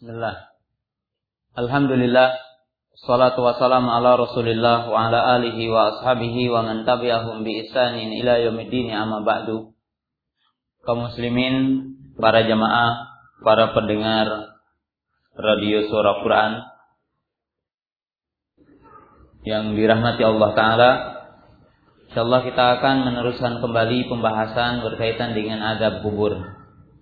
Bismillah. Alhamdulillah. Wassalatu wassalamu ala Rasulillah wa ala alihi wa ashabihi wa man tabi'ahum bi ihsanin ila yaumiddin, amma ba'du. Kaum muslimin, para jamaah, para pendengar radio Suara Quran yang dirahmati Allah Ta'ala, insyaallah kita akan meneruskan kembali pembahasan berkaitan dengan adab kubur.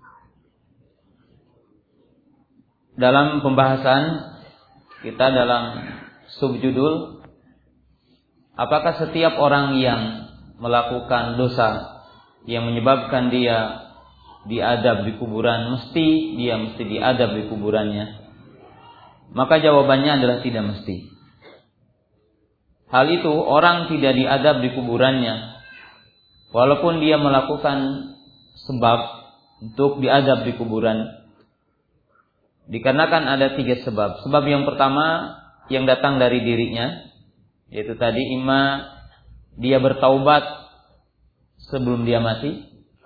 Dalam pembahasan kita dalam subjudul, apakah setiap orang yang melakukan dosa yang menyebabkan dia diadab di kuburan mesti diadab di kuburannya? Maka jawabannya adalah tidak mesti. Hal itu, orang tidak diadab di kuburannya walaupun dia melakukan sebab untuk diadab di kuburan. Dikarenakan ada 3 sebab. Sebab yang pertama yang datang dari dirinya, yaitu tadi imma dia bertaubat sebelum dia mati,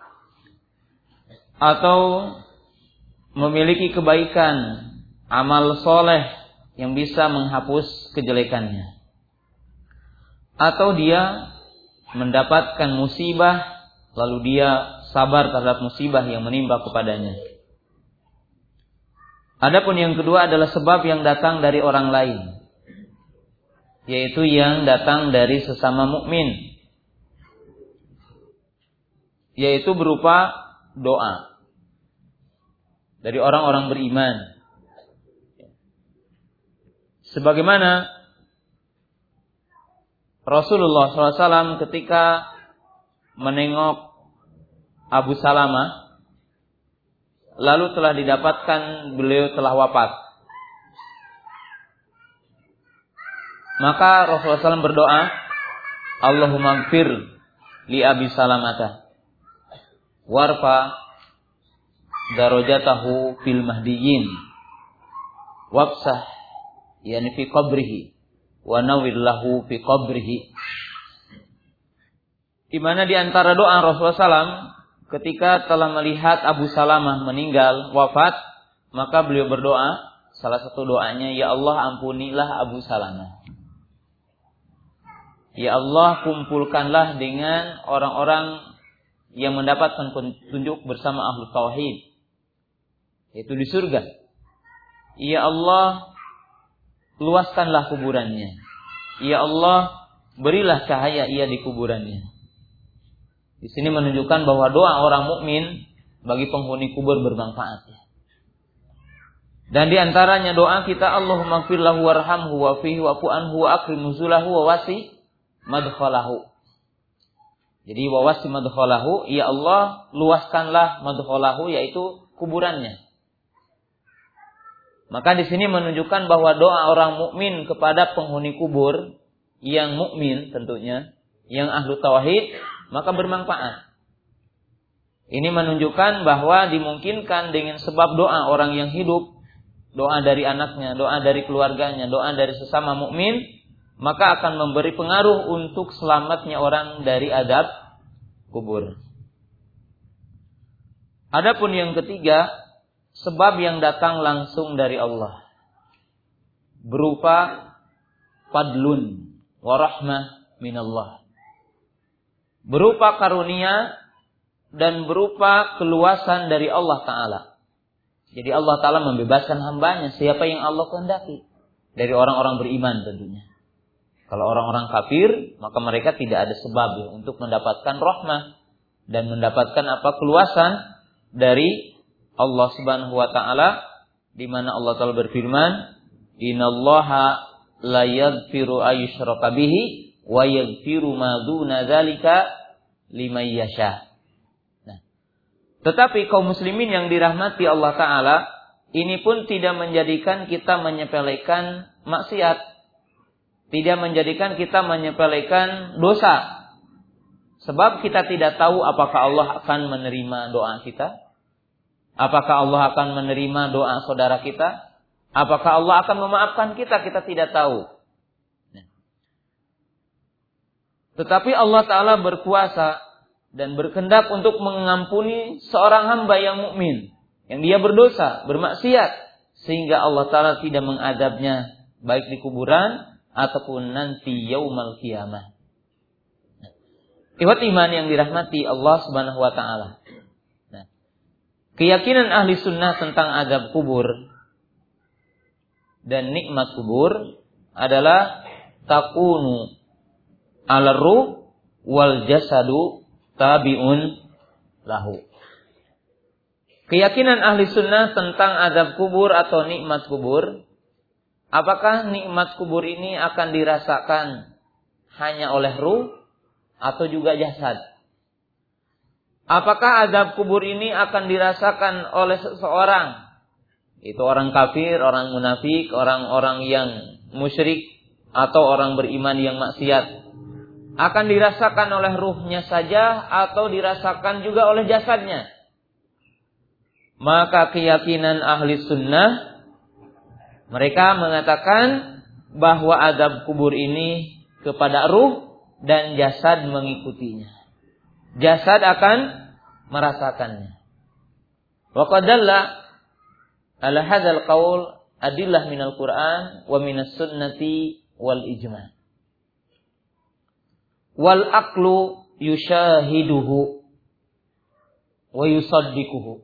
atau memiliki kebaikan, amal soleh yang bisa menghapus kejelekannya, atau dia mendapatkan musibah lalu dia sabar terhadap musibah yang menimpa kepadanya. Adapun yang kedua adalah sebab yang datang dari orang lain, yaitu yang datang dari sesama mukmin, yaitu berupa doa dari orang-orang beriman. Sebagaimana Rasulullah SAW ketika menengok Abu Salamah, lalu telah didapatkan beliau telah wafat, maka Rasulullah SAW berdoa, Allahumma gfir li Abi Salamata warfa darajatahu fil mahdiyyin wabsah yani fi qabrihi wa nawwir lahu fi qabrihi. Di mana di antara doa Rasulullah SAW ketika telah melihat Abu Salamah meninggal, wafat, maka beliau berdoa, salah satu doanya, ya Allah ampunilah Abu Salamah. Ya Allah kumpulkanlah dengan orang-orang yang mendapatkan petunjuk bersama ahlu tauhid, yaitu di surga. Ya Allah luaskanlah kuburannya. Ya Allah berilah cahaya ia di kuburannya. Di sini menunjukkan bahwa doa orang mukmin bagi penghuni kubur bermanfaat. Dan di antaranya doa kita, Allahumma gfir lahu warhamhu wa'fihi wa'fu anhu wa akrim nuzulahu wa wasi madkhalahu. Jadi wa wasi madkhalahu, ya Allah luaskanlah madkhalahu, yaitu kuburannya. Maka di sini menunjukkan bahwa doa orang mukmin kepada penghuni kubur yang mukmin tentunya, yang ahlu tauhid, maka bermanfaat. Ini menunjukkan bahwa dimungkinkan dengan sebab doa orang yang hidup, doa dari anaknya, doa dari keluarganya, doa dari sesama mukmin, maka akan memberi pengaruh untuk selamatnya orang dari adab kubur. Adapun yang ketiga, sebab yang datang langsung dari Allah, berupa fadlun wa rahmah minallah, berupa karunia dan berupa keluasan dari Allah Ta'ala. Jadi Allah Ta'ala membebaskan hambanya siapa yang Allah kehendaki, dari orang-orang beriman tentunya. Kalau orang-orang kafir, maka mereka tidak ada sebab untuk mendapatkan rahmah dan mendapatkan keluasan dari Allah Subhanahu wa Ta'ala, di mana Allah Ta'ala berfirman, innallaha la yaghfiru ayyushraka bihi wa yaghfiru ma duna dzalika liman yasha. Nah, tetapi kaum muslimin yang dirahmati Allah Ta'ala, ini pun tidak menjadikan kita menyepelekan maksiat, tidak menjadikan kita menyepelekan dosa. Sebab kita tidak tahu apakah Allah akan menerima doa kita, apakah Allah akan menerima doa saudara kita, apakah Allah akan memaafkan kita tidak tahu. Tetapi Allah Ta'ala berkuasa dan berkehendak untuk mengampuni seorang hamba yang mukmin, yang dia berdosa, bermaksiat, sehingga Allah Ta'ala tidak mengadabnya baik di kuburan ataupun nanti yaumal qiyamah. Ikhwat iman yang dirahmati Allah Subhanahu wa Ta'ala. Nah, keyakinan ahli sunnah tentang azab kubur dan nikmat kubur adalah takunu ala ruh wal jasadu tabi'un lahu. Keyakinan ahli sunnah tentang azab kubur atau nikmat kubur, apakah nikmat kubur ini akan dirasakan hanya oleh ruh atau juga jasad? Apakah azab kubur ini akan dirasakan oleh seseorang? Itu orang kafir, orang munafik, orang-orang yang musyrik, atau orang beriman yang maksiat. Akan dirasakan oleh ruhnya saja atau dirasakan juga oleh jasadnya? Maka keyakinan ahli sunnah, mereka mengatakan bahwa azab kubur ini kepada ruh dan jasad mengikutinya. Jasad akan merasakannya. Wa qad dalla ala hadzal qaul adillah minal Qur'an wa minas sunnati wal ijma'. Wal aqlu yushahiduhu wa yusaddiquhu.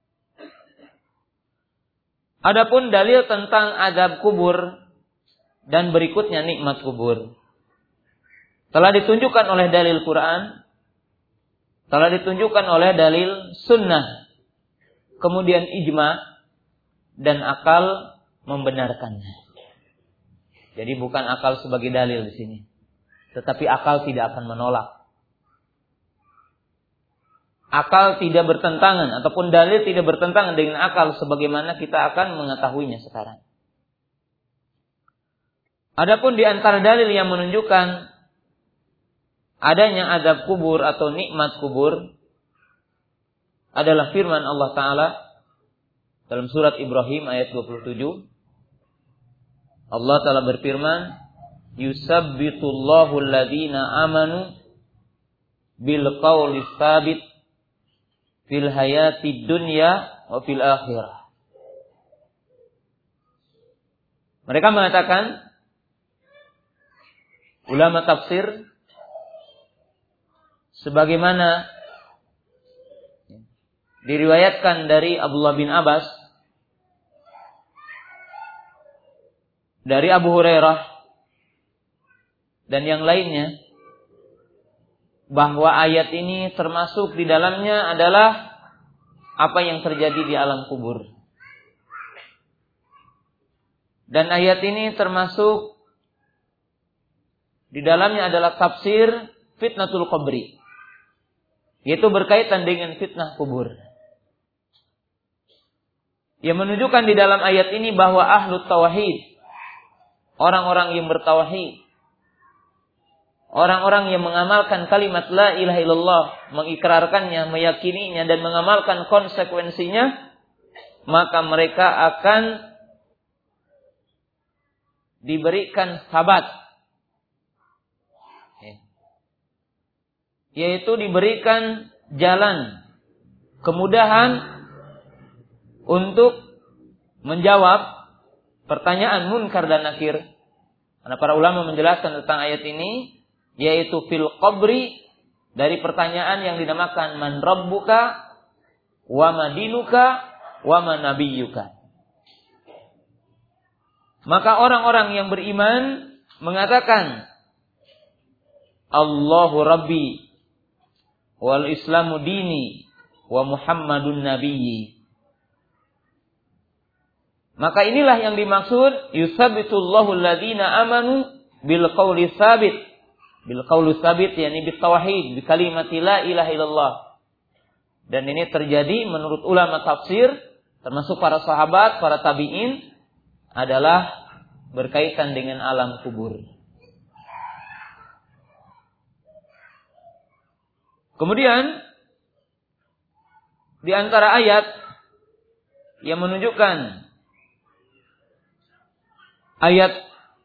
Adapun dalil tentang azab kubur dan berikutnya nikmat kubur telah ditunjukkan oleh dalil Quran, telah ditunjukkan oleh dalil sunnah, kemudian ijma dan akal membenarkannya. Jadi bukan akal sebagai dalil di sini, tetapi akal tidak akan menolak. Akal tidak bertentangan ataupun dalil tidak bertentangan dengan akal sebagaimana kita akan mengetahuinya sekarang. Adapun di antara dalil yang menunjukkan adanya azab kubur atau nikmat kubur adalah firman Allah Ta'ala dalam surat Ibrahim ayat 27. Allah Ta'ala berfirman, yusabbitullahu alladhina amanu bil qawli tsabit fil hayati dunya wa fil akhirah. Mereka mengatakan, ulama tafsir, sebagaimana diriwayatkan dari Abdullah bin Abbas, dari Abu Hurairah dan yang lainnya, bahwa ayat ini termasuk di dalamnya adalah apa yang terjadi di alam kubur. Dan ayat ini termasuk di dalamnya adalah tafsir fitnatul qabri, yaitu berkaitan dengan fitnah kubur. Yang menunjukkan di dalam ayat ini bahwa ahlut tauhid, orang-orang yang bertauhid, orang-orang yang mengamalkan kalimat la ilaha illallah, mengikrarkannya, meyakininya dan mengamalkan konsekuensinya, maka mereka akan diberikan sabat, yaitu diberikan jalan, kemudahan untuk menjawab pertanyaan munkar dan nakir. Karena para ulama menjelaskan tentang ayat ini, yaitu fil qabri, dari pertanyaan yang dinamakan man rabbuka wa madinuka wa man nabiyyuka. Maka orang-orang yang beriman mengatakan Allahu rabbi wal islamu dini wa muhammadun nabiyyi. Maka inilah yang dimaksud yusabbitullahu alladhina amanu bil qawli tsabit. Bil qawli tsabit yakni bit tauhid, bi kalimati la ilaha illallah. Dan ini terjadi menurut ulama tafsir, termasuk para sahabat, para tabi'in, adalah berkaitan dengan alam kubur. Kemudian di antara ayat yang menunjukkan ayat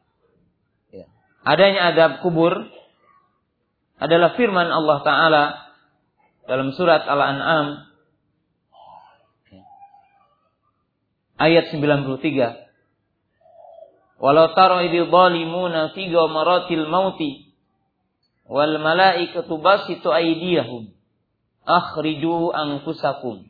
adanya azab kubur adalah firman Allah Ta'ala dalam surat Al-An'am ayat 93. Walau tara idh zalimuna fi ghamaratil mauti wal malaikatu basitu aydiyahum akhriju anfusakum.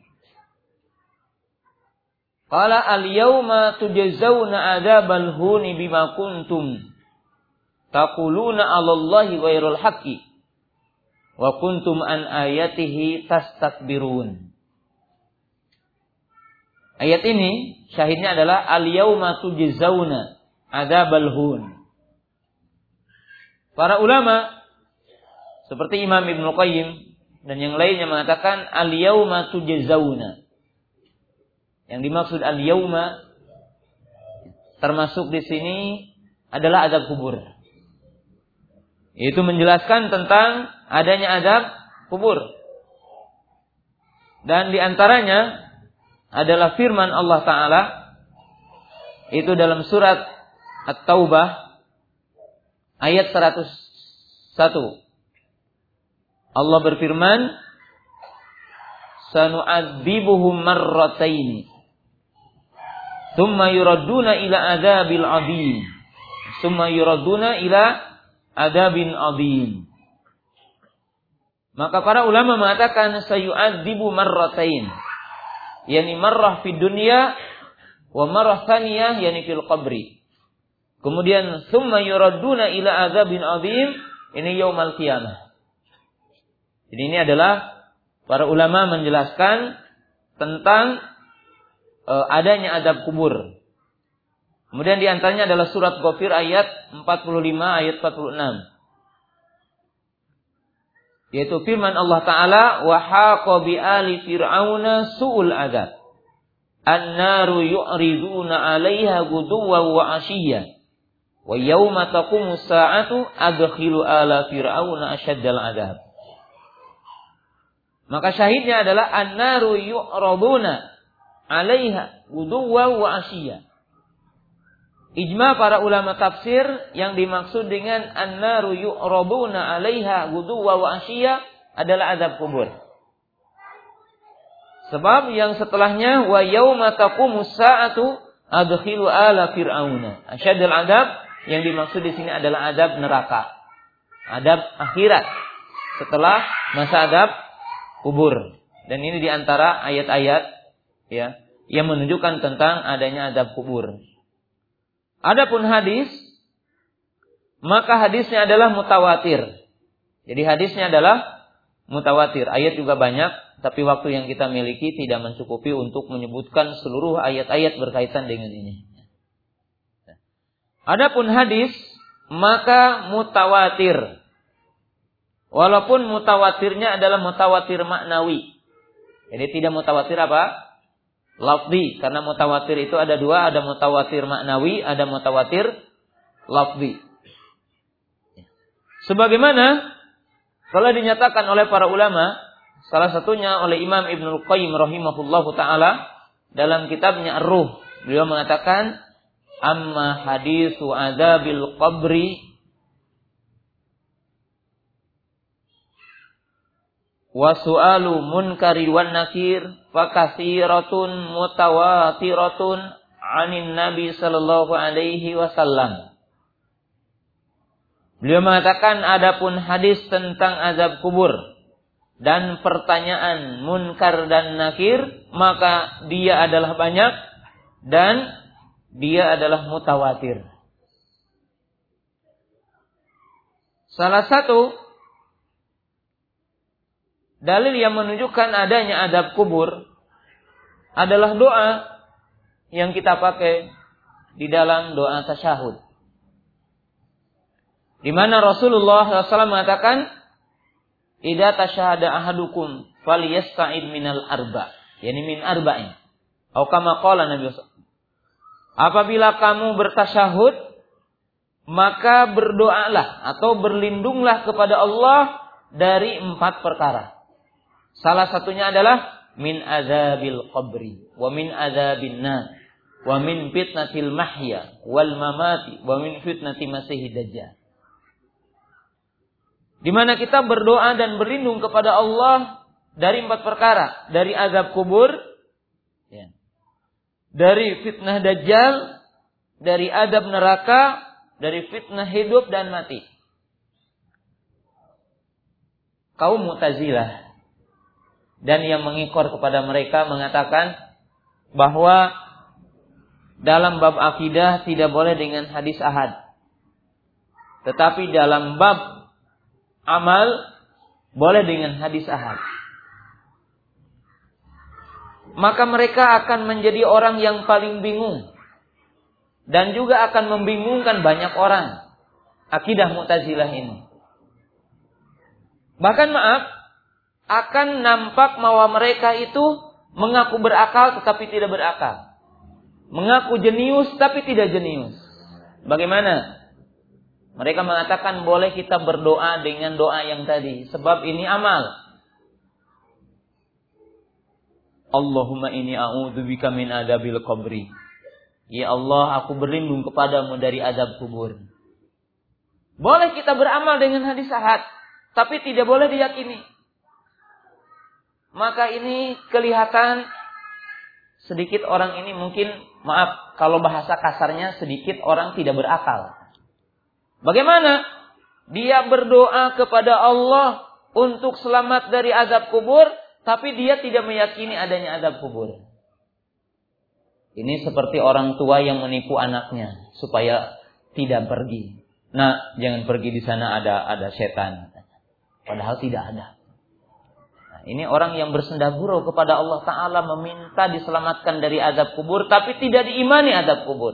Qala al-yawma tujzauna adzabal huni bima kuntum taquluna 'alallahi ghairul haqqi wa kuntum an ayatihi tastakbirun. Ayat ini syahidnya adalah al-yawma tujzauna adzabal hun. Para ulama seperti Imam Ibnu Qayyim dan yang lainnya mengatakan al-yawma tujzauna. Yang dimaksud al-yawma termasuk di sini adalah azab kubur. Yaitu menjelaskan tentang adanya azab kubur. Dan di antaranya adalah firman Allah Ta'ala itu dalam surat At-Taubah ayat 101. Allah berfirman, sanu'adzibuhum marrataini thumma yuradduna ila adzabil 'adzim. Thumma yuradduna ila adzabin 'adzim. Maka para ulama mengatakan sayu'adzibu marratain. Yani marrah fid dunya wa marrah tsaniyah yani fil qabri. Kemudian summa yuradduna ila adzabin 'adzim, ini yaumul qiyamah. Jadi ini adalah para ulama menjelaskan tentang adanya azab kubur. Kemudian di antaranya adalah surat Ghafir ayat 45 ayat 46. Yaitu firman Allah Ta'ala, wa haqa bi ali fir'auna su'ul adzab. An-naru yu'riduna 'alaiha ghuduwwan wa 'ashiyyan. Wa yauma taqumu sa'atu adkhilu ala fir'auna asyaddal adzab. Maka syahidnya adalah an-naru yu'raduna 'alaiha ghuduwwan wa 'ashiyyan. Ijma para ulama tafsir yang dimaksud dengan an-naru yu'raduna 'alaiha ghuduwwan wa 'ashiyyan adalah azab kubur. Sebab yang setelahnya wa yauma taqumu sa'atu adkhilu ala fir'auna asyaddal adzab, yang dimaksud di sini adalah azab neraka, azab akhirat setelah masa azab kubur. Dan ini di antara ayat-ayat ya yang menunjukkan tentang adanya azab kubur. Adapun hadis, maka hadisnya adalah mutawatir. Jadi hadisnya adalah mutawatir. Ayat juga banyak, tapi waktu yang kita miliki tidak mencukupi untuk menyebutkan seluruh ayat-ayat berkaitan dengan ini. Adapun hadis, maka mutawatir. Walaupun mutawatirnya adalah mutawatir maknawi. Jadi tidak mutawatir apa? Lafzi. Karena mutawatir itu ada dua. Ada mutawatir maknawi, ada mutawatir lafzi. Sebagaimana telah dinyatakan oleh para ulama, salah satunya oleh Imam Ibnu Qayyim rahimahullahu ta'ala dalam kitabnya Ar-Ruh. Beliau mengatakan, amma haditsu adzabil qabri wa su'alu munkari wan nakir fakatsiratun mutawatiratun 'anin nabi sallallahu alaihi wasallam. Beliau mengatakan adapun hadis tentang azab kubur dan pertanyaan munkar dan nakir, maka dia adalah banyak dan dia adalah mutawatir. Salah satu dalil yang menunjukkan adanya azab kubur adalah doa yang kita pakai di dalam doa tasyahud. Di mana Rasulullah SAW mengatakan, idza tasyahada ahadukum falyasta'id minal arba, yani min arba'in. Atau kama qala Nabi SAW. Apabila kamu bertasyahud, maka berdoalah atau berlindunglah kepada Allah dari 4 perkara. Salah satunya adalah min azabil qabri, wa min azabin nar, wa min fitnatil mahya wal mamati, wa min fitnati masihid dajjal. Di mana kita berdoa dan berlindung kepada Allah dari 4 perkara, dari azab kubur, ya, dari fitnah Dajjal, dari adab neraka, dari fitnah hidup dan mati. Kaum Mu'tazilah dan yang mengikor kepada mereka mengatakan bahwa dalam bab akidah tidak boleh dengan hadis ahad. Tetapi dalam bab amal boleh dengan hadis ahad. Maka mereka akan menjadi orang yang paling bingung. Dan juga akan membingungkan banyak orang. Akidah Mu'tazilah ini. Bahkan akan nampak bahwa mereka itu mengaku berakal tetapi tidak berakal. Mengaku jenius tapi tidak jenius. Bagaimana? Mereka mengatakan boleh kita berdoa dengan doa yang tadi. Sebab ini amal. Allahumma inni a'udzubika min adabil qabri. Ya Allah, aku berlindung kepadamu dari azab kubur. Boleh kita beramal dengan hadis ahad. Tapi tidak boleh diyakini. Maka ini kelihatan sedikit orang ini mungkin, maaf kalau bahasa kasarnya, sedikit orang tidak berakal. Bagaimana? Dia berdoa kepada Allah untuk selamat dari azab kubur, tapi dia tidak meyakini adanya azab kubur. Ini seperti orang tua yang menipu anaknya supaya tidak pergi. Nah, jangan pergi, di sana ada setan. Padahal tidak ada. Nah, ini orang yang bersenda gurau kepada Allah Ta'ala, meminta diselamatkan dari azab kubur, tapi tidak diimani azab kubur.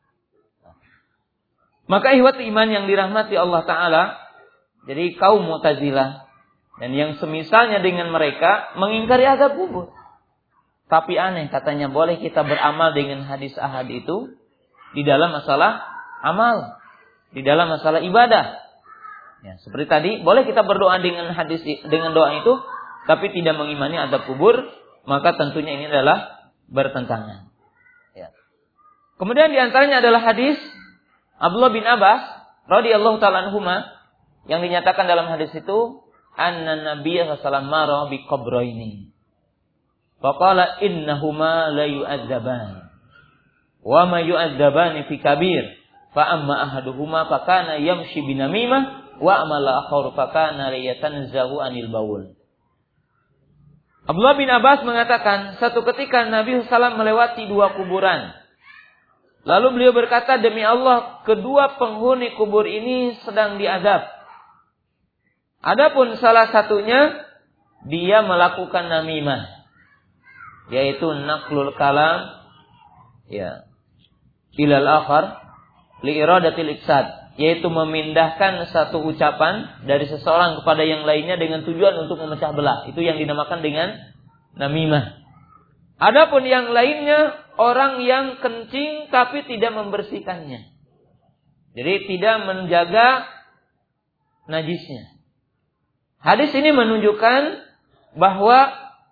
Maka ihwat iman yang dirahmati Allah Ta'ala, jadi kaum Mu'tazilah dan yang semisalnya dengan mereka mengingkari azab kubur. Tapi aneh, katanya boleh kita beramal dengan hadis ahad itu di dalam masalah amal, di dalam masalah ibadah. Ya, seperti tadi, boleh kita berdoa dengan hadis, dengan doa itu, tapi tidak mengimani azab kubur, maka tentunya ini adalah bertentangan. Ya. Kemudian diantaranya adalah hadis Abdullah bin Abbas radhiyallahu ta'ala anhuma yang dinyatakan dalam hadis itu, anna Nabiyya sallallahu alaihi wasallam mara bi qabraini. Faqala innahuma la yu'adzaban. Wa ma yu'adzabani fi kabir. Fa amma ahaduhuma fa kana yamshi binamimah wa amala akhar fa kana yatanzahu anil baul. Abdullah bin Abbas mengatakan, satu ketika Nabi SAW melewati dua kuburan. Lalu beliau berkata, demi Allah, kedua penghuni kubur ini sedang diazab. Adapun salah satunya, dia melakukan namimah, yaitu naqlul kalam, ya, ilal akhar li iradatil iksad, yaitu memindahkan satu ucapan dari seseorang kepada yang lainnya dengan tujuan untuk memecah belah. Itu yang dinamakan dengan namimah. Adapun yang lainnya, orang yang kencing tapi tidak membersihkannya. Jadi tidak menjaga najisnya. Hadis ini menunjukkan bahwa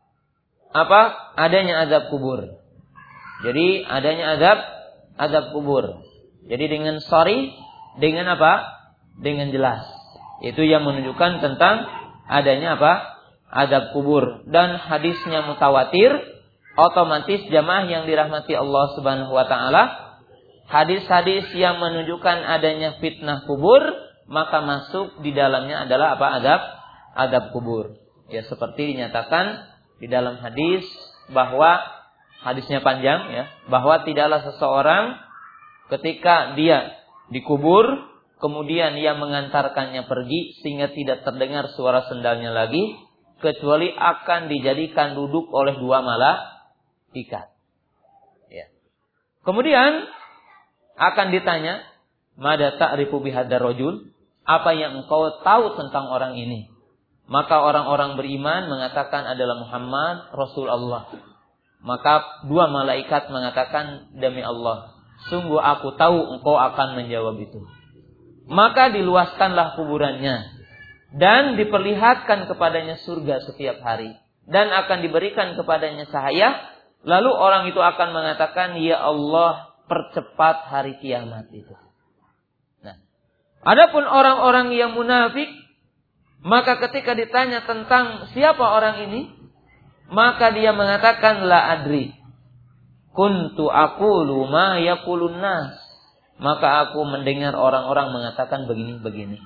adanya azab kubur. Jadi adanya azab kubur. Jadi dengan dengan dengan jelas. Itu yang menunjukkan tentang adanya azab kubur. Dan hadisnya mutawatir, otomatis jamaah yang dirahmati Allah Subhanahu wa taala, hadis-hadis yang menunjukkan adanya fitnah kubur, maka masuk di dalamnya adalah azab kubur. Ya, seperti dinyatakan di dalam hadis bahwa hadisnya panjang ya, bahwa tidaklah seseorang ketika dia dikubur kemudian ia mengantarkannya pergi sehingga tidak terdengar suara sendalnya lagi, kecuali akan dijadikan duduk oleh dua malaikat. Ya. Kemudian akan ditanya, "Mada ta'rifu bihadzal rajul?" Apa yang engkau tahu tentang orang ini? Maka orang-orang beriman mengatakan adalah Muhammad Rasul Allah. Maka dua malaikat mengatakan, demi Allah, sungguh aku tahu engkau akan menjawab itu. Maka diluaskanlah kuburannya dan diperlihatkan kepadanya surga setiap hari dan akan diberikan kepadanya cahaya. Lalu orang itu akan mengatakan, ya Allah, percepat hari kiamat itu. Nah, adapun orang-orang yang munafik, maka ketika ditanya tentang siapa orang ini, maka dia mengatakan la adri. kuntu aqulu ma yaqulun nas. Maka aku mendengar orang-orang mengatakan begini-begini.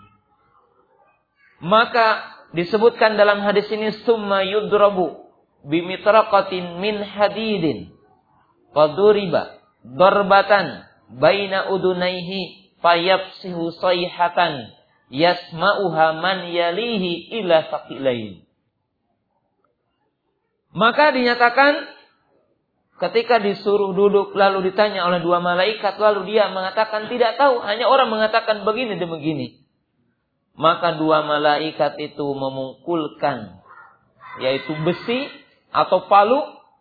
Maka disebutkan dalam hadis ini, summa yudrabu bimitraqatin min hadidin faduriba darbatan baina udunaihi fayafsihu sayhatan yasma'uha man yalihi ila saqilain. Maka dinyatakan ketika disuruh duduk lalu ditanya oleh dua malaikat, lalu dia mengatakan tidak tahu, hanya orang mengatakan begini dan begini. Maka dua malaikat itu memukulkan, yaitu besi atau palu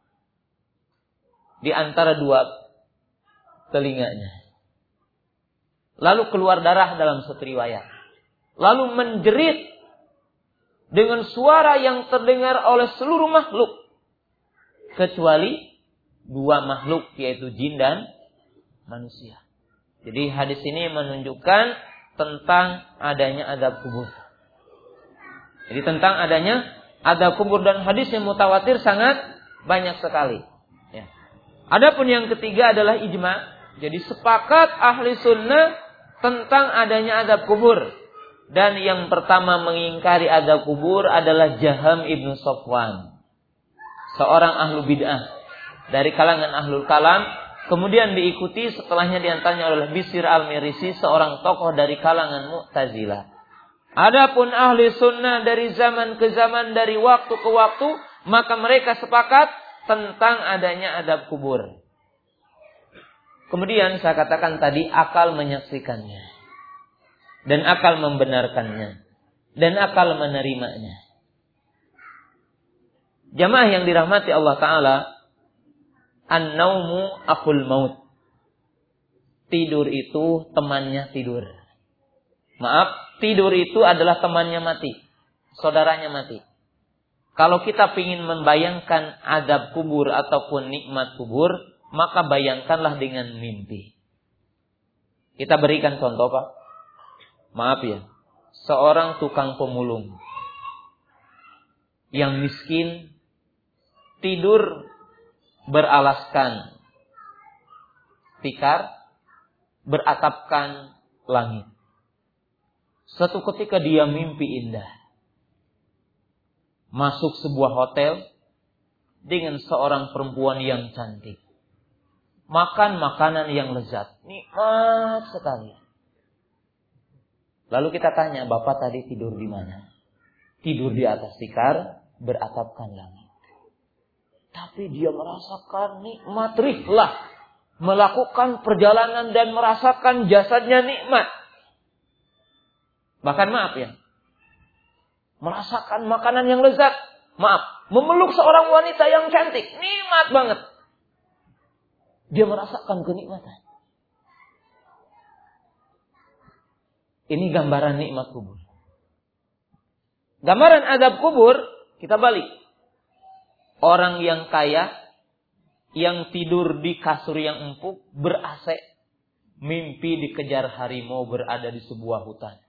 di antara dua telinganya. Lalu keluar darah dalam satu riwayat. Lalu menjerit dengan suara yang terdengar oleh seluruh makhluk, kecuali dua makhluk, yaitu jin dan manusia. Jadi hadis ini menunjukkan tentang adanya azab kubur. Jadi tentang adanya azab kubur, dan hadis yang mutawatir sangat banyak sekali. Ya. Adapun yang ketiga adalah ijma. Jadi sepakat ahli sunnah tentang adanya azab kubur. Dan yang pertama mengingkari azab kubur adalah Jaham ibnu Safwan, seorang ahlu bid'ah dari kalangan ahlul kalam. Kemudian diikuti setelahnya diantaranya oleh Bishr al-Mirisi, seorang tokoh dari kalangan Mu'tazilah. Adapun ahli sunnah dari zaman ke zaman, dari waktu ke waktu, maka mereka sepakat tentang adanya azab kubur. Kemudian saya katakan tadi, akal menyaksikannya, dan akal membenarkannya, dan akal menerimanya. Jamaah yang dirahmati Allah Ta'ala, an-naumu akhul maut. Tidur itu temannya tidur. Maaf, tidur itu adalah temannya mati, saudaranya mati. Kalau kita ingin membayangkan azab kubur ataupun nikmat kubur, maka bayangkanlah dengan mimpi. Kita berikan contoh, Pak. Maaf ya, seorang tukang pemulung yang miskin tidur beralaskan tikar, beratapkan langit. Suatu ketika dia mimpi indah, masuk sebuah hotel dengan seorang perempuan yang cantik, makan makanan yang lezat, nikmat sekali. Lalu kita tanya, Bapak tadi tidur di mana? Tidur di atas tikar, beratapkan langit. Tapi dia merasakan nikmat rihlah, melakukan perjalanan dan merasakan jasadnya nikmat. Bahkan maaf ya, merasakan makanan yang lezat. Maaf, memeluk seorang wanita yang cantik, nikmat banget. Dia merasakan kenikmatan. Ini gambaran nikmat kubur. Gambaran azab kubur, kita balik. Orang yang kaya, yang tidur di kasur yang empuk, ber-AC, mimpi dikejar harimau berada di sebuah hutan.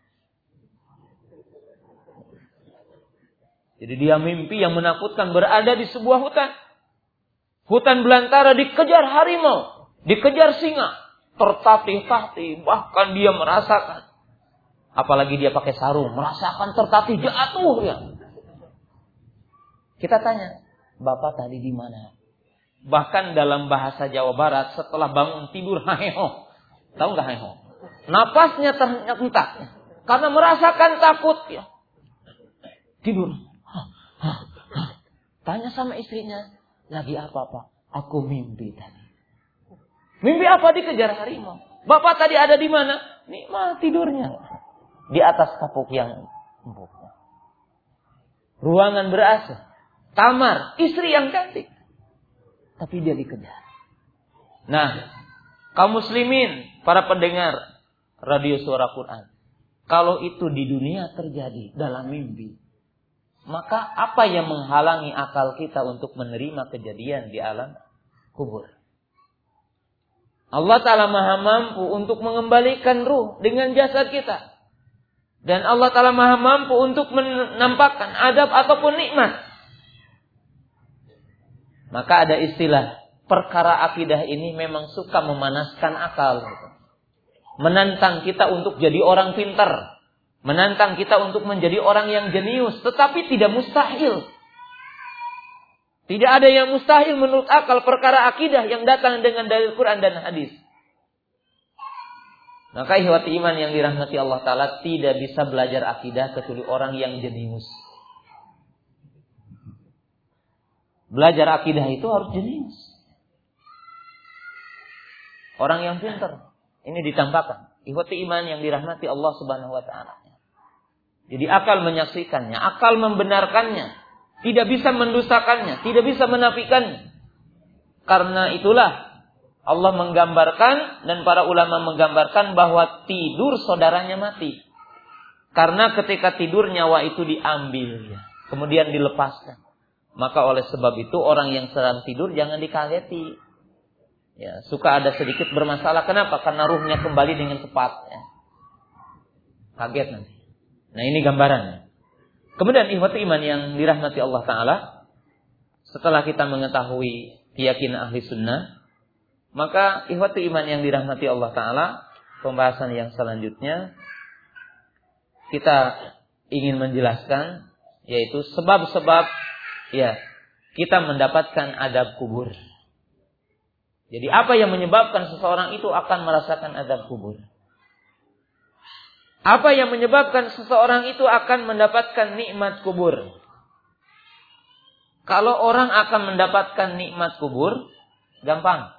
Jadi dia mimpi yang menakutkan berada di sebuah hutan. Hutan belantara dikejar harimau, dikejar singa, tertatih-tatih, bahkan dia merasakan. Apalagi dia pakai sarung, merasakan tertatih jatuh ya. Kita tanya, Bapak tadi di mana? Bahkan dalam bahasa Jawa Barat, setelah bangun tidur haheho. Tahu nggak haheho? Napasnya terhentak karena merasakan takut ya. Tidur. Tanya sama istrinya, lagi apa Pak? Aku mimpi tadi. Mimpi apa? Dikejar harimau. Bapak tadi ada di mana? Nikmat tidurnya. Di atas kapuk yang empuk. Ruangan ber-AC. Kamar, istri yang cantik. Tapi dia dikejar. Nah, kaum muslimin, para pendengar radio suara Quran. Kalau itu di dunia terjadi dalam mimpi, maka apa yang menghalangi akal kita untuk menerima kejadian di alam kubur? Allah Ta'ala Maha mampu untuk mengembalikan ruh dengan jasad kita. Dan Allah Ta'ala Maha mampu untuk menampakkan adab ataupun nikmat. Maka ada istilah perkara akidah ini memang suka memanaskan akal. Menantang kita untuk jadi orang pintar. Menantang kita untuk menjadi orang yang jenius. Tetapi tidak mustahil. Tidak ada yang mustahil menurut akal perkara akidah yang datang dengan dalil Quran dan hadis. Maka ihwati iman yang dirahmati Allah Ta'ala, tidak bisa belajar akidah kecuali orang yang jenius. Belajar akidah itu harus jenius. Orang yang pintar. Ini ditambahkan. Ihwati iman yang dirahmati Allah Subhanahu wa Ta'ala. Jadi akal menyaksikannya, akal membenarkannya, tidak bisa mendustakannya, tidak bisa menafikannya. Karena itulah Allah menggambarkan dan para ulama menggambarkan bahwa tidur saudaranya mati. Karena ketika tidur nyawa itu diambil, kemudian dilepaskan. Maka oleh sebab itu orang yang sedang tidur jangan dikageti. Ya, suka ada sedikit bermasalah. Kenapa? Karena ruhnya kembali dengan cepat. Ya. Kaget nanti. Nah, ini gambarannya. Kemudian ihwati iman yang dirahmati Allah Ta'ala, setelah kita mengetahui keyakinan ahli sunnah, maka ihwati iman yang dirahmati Allah Ta'ala, pembahasan yang selanjutnya kita ingin menjelaskan, yaitu sebab-sebab kita mendapatkan adab kubur. Jadi apa yang menyebabkan seseorang itu akan merasakan adab kubur? Apa yang menyebabkan seseorang itu akan mendapatkan nikmat kubur? Kalau orang akan mendapatkan nikmat kubur, gampang.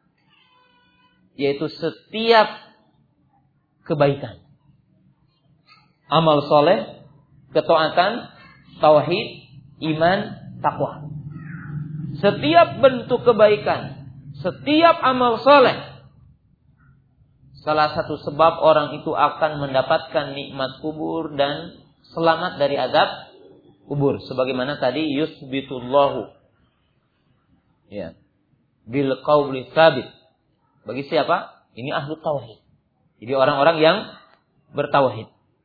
Yaitu setiap kebaikan. Amal soleh, ketaatan, tauhid, iman, takwa. Setiap bentuk kebaikan, setiap amal soleh, salah satu sebab orang itu akan mendapatkan nikmat kubur dan selamat dari azab kubur. Sebagaimana tadi yusbitullahu bil qauli tsabit. Bagi siapa? Ini ahlu tauhid. Jadi orang-orang yang bertauhid.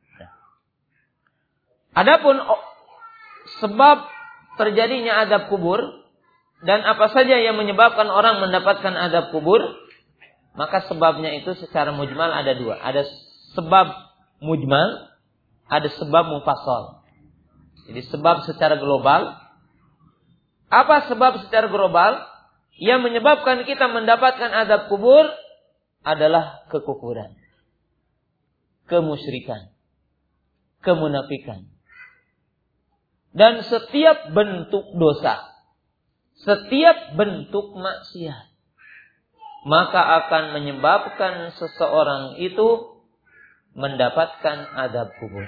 Adapun sebab terjadinya azab kubur dan apa saja yang menyebabkan orang mendapatkan azab kubur, maka sebabnya itu secara mujmal ada dua. Ada sebab mujmal, ada sebab mufassal. Jadi sebab secara global. Apa sebab secara global? Yang menyebabkan kita mendapatkan azab kubur adalah kekufuran, kemusyrikan, kemunafikan. Dan setiap bentuk dosa, setiap bentuk maksiat, maka akan menyebabkan seseorang itu mendapatkan azab kubur.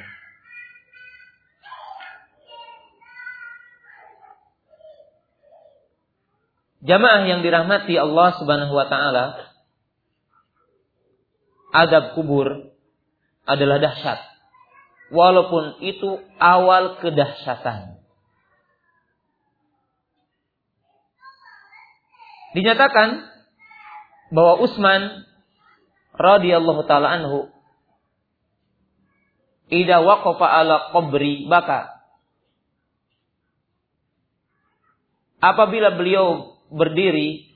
Jamaah yang dirahmati Allah Subhanahu wa Ta'ala, azab kubur adalah dahsyat. Walaupun itu awal kedahsyatan. Dinyatakan bahwa Utsman radhiyallahu ta'ala anhu idza waqafa ala qabri baka. Apabila beliau berdiri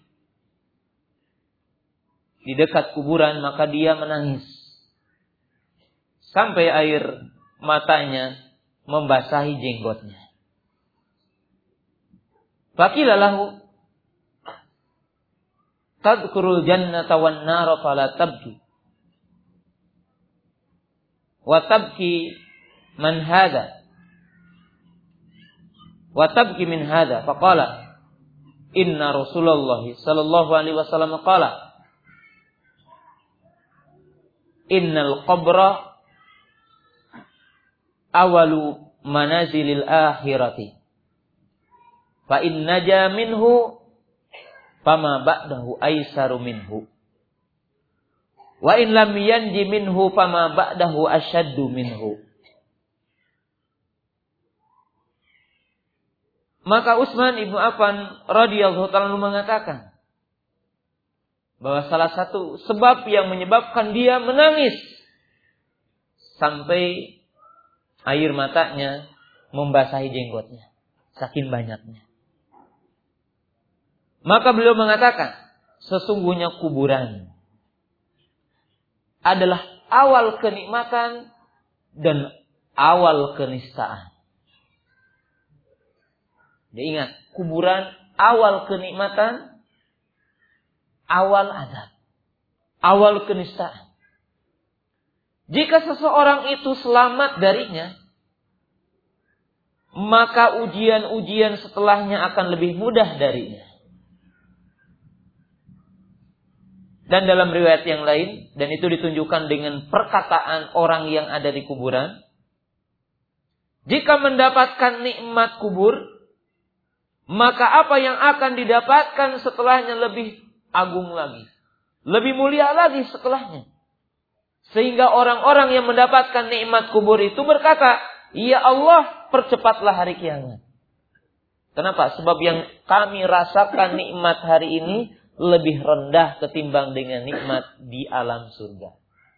di dekat kuburan, maka dia menangis sampai air matanya membasahi jenggotnya. Faqila lahu tadhkurul jannata wan nara fala tabki wa tabki man hadha wa tabki min hadha. Faqala inna Rasulullah sallallahu alaihi wasallam qala innal qabra awalu manazilil akhirati fa in naja minhu fama ba'dahu aisaru minhu wa in lam yanji minhu fama ba'dahu asyaddu minhu. Maka Utsman ibnu Affan radhiyallahu ta'ala mengatakan bahwa salah satu sebab yang menyebabkan dia menangis sampai air matanya membasahi jenggotnya, saking banyaknya. Maka beliau mengatakan, sesungguhnya kuburan adalah awal kenikmatan dan awal kenistaan. Dia ingat, kuburan awal kenikmatan, awal azab, awal kenistaan. Jika seseorang itu selamat darinya, maka ujian-ujian setelahnya akan lebih mudah darinya. Dan dalam riwayat yang lain, dan itu ditunjukkan dengan perkataan orang yang ada di kuburan, jika mendapatkan nikmat kubur, maka apa yang akan didapatkan setelahnya lebih agung lagi, lebih mulia lagi setelahnya. Sehingga orang-orang yang mendapatkan nikmat kubur itu berkata, ya Allah, percepatlah hari kiamat. Kenapa? Sebab yang kami rasakan nikmat hari ini lebih rendah ketimbang dengan nikmat di alam surga.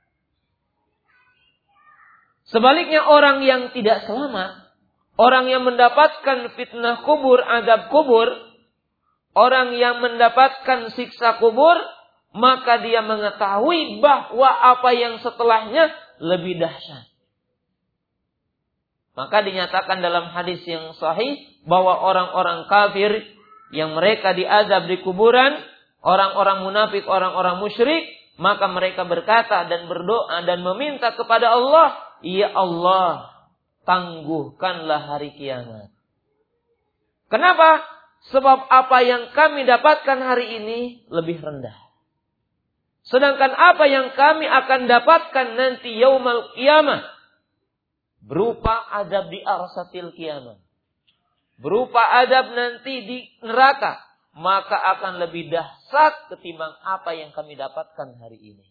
Sebaliknya orang yang tidak selamat, orang yang mendapatkan fitnah kubur, azab kubur, orang yang mendapatkan siksa kubur, maka dia mengetahui bahwa apa yang setelahnya lebih dahsyat. Maka dinyatakan dalam hadis yang sahih bahwa orang-orang kafir yang mereka diazab di kuburan, orang-orang munafik, orang-orang musyrik, maka mereka berkata dan berdoa dan meminta kepada Allah, ya Allah, tangguhkanlah hari kiamat. Kenapa? Sebab apa yang kami dapatkan hari ini lebih rendah. Sedangkan apa yang kami akan dapatkan nanti yaumal qiyamah berupa azab di arsatil qiyamah, berupa azab nanti di neraka, maka akan lebih dahsyat ketimbang apa yang kami dapatkan hari ini.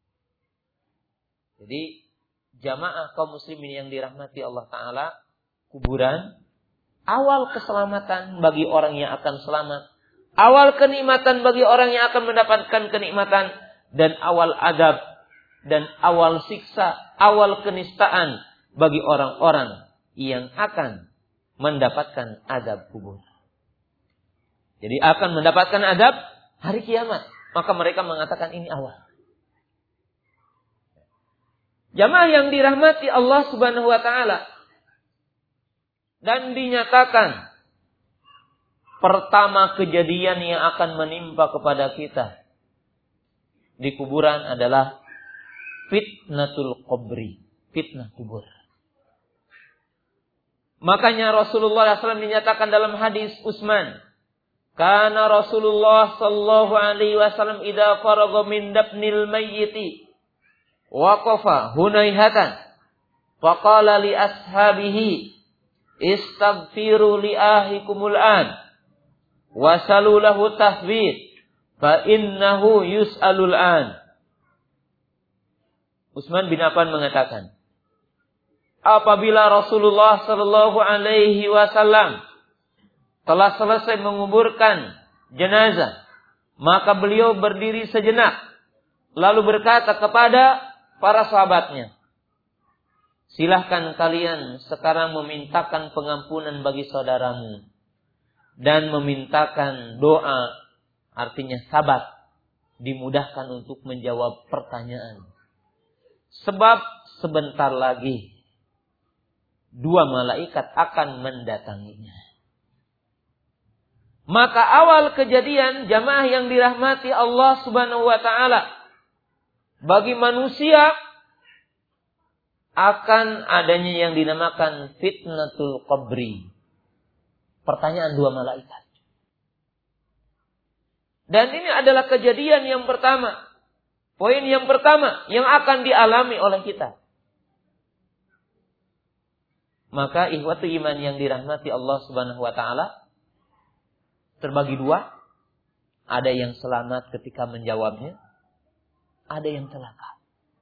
Jadi jamaah kaum muslimin yang dirahmati Allah Ta'ala, kuburan awal keselamatan bagi orang yang akan selamat, awal kenikmatan bagi orang yang akan mendapatkan kenikmatan, dan awal azab dan awal siksa, awal kenistaan bagi orang-orang yang akan mendapatkan azab kubur. Jadi akan mendapatkan azab hari kiamat. Maka mereka mengatakan ini awal. Jamaah yang dirahmati Allah Subhanahu wa Ta'ala, dan dinyatakan pertama kejadian yang akan menimpa kepada kita di kuburan adalah fitnatul qabri, fitnah kubur. Makanya Rasulullah SAW dinyatakan dalam hadis Utsman, kana Rasulullah sallallahu alaihi wasallam idza faragha min dafnil mayyiti waqafa hunaihatan faqala li ashabihi istaghfiru li ahikumul an wasalu lahu tahbit fa innahu yus'alul an. Utsman bin Affan mengatakan, apabila Rasulullah sallallahu alaihi wasallam telah selesai menguburkan jenazah, maka beliau berdiri sejenak lalu berkata kepada para sahabatnya, silahkan kalian sekarang memintakan pengampunan bagi saudaramu dan memintakan doa, artinya sabat, dimudahkan untuk menjawab pertanyaan. Sebab sebentar lagi dua malaikat akan mendatanginya. Maka awal kejadian jamaah yang dirahmati Allah Subhanahu wa Ta'ala bagi manusia akan adanya yang dinamakan fitnatul qabri. Pertanyaan dua malaikat. Dan ini adalah kejadian yang pertama. Poin yang pertama yang akan dialami oleh kita. Maka ikhwatu iman yang dirahmati Allah Subhanahu wa Ta'ala terbagi dua. Ada yang selamat ketika menjawabnya, ada yang celaka.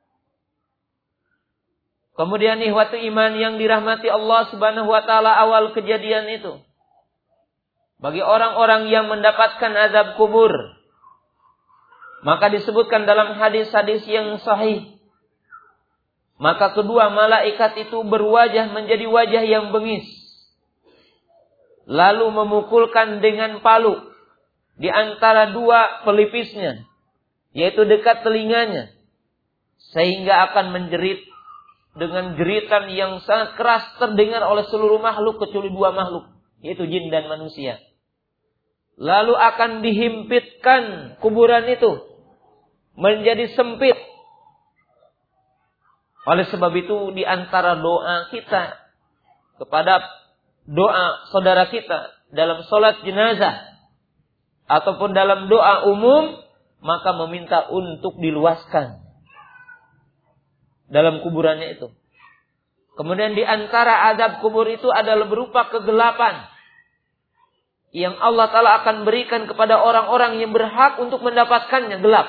Kemudian ikhwatu iman yang dirahmati Allah Subhanahu wa Ta'ala, awal kejadian itu bagi orang-orang yang mendapatkan azab kubur, maka disebutkan dalam hadis-hadis yang sahih, maka kedua malaikat itu berwajah menjadi wajah yang bengis, lalu memukulkan dengan palu di antara dua pelipisnya, yaitu dekat telinganya, sehingga akan menjerit dengan jeritan yang sangat keras terdengar oleh seluruh makhluk kecuali dua makhluk, yaitu jin dan manusia. Lalu akan dihimpitkan kuburan itu menjadi sempit. Oleh sebab itu di antara doa kita kepada doa saudara kita dalam sholat jenazah ataupun dalam doa umum, maka meminta untuk diluaskan dalam kuburannya itu. Kemudian di antara azab kubur itu adalah berupa kegelapan yang Allah Ta'ala akan berikan kepada orang-orang yang berhak untuk mendapatkannya, gelap.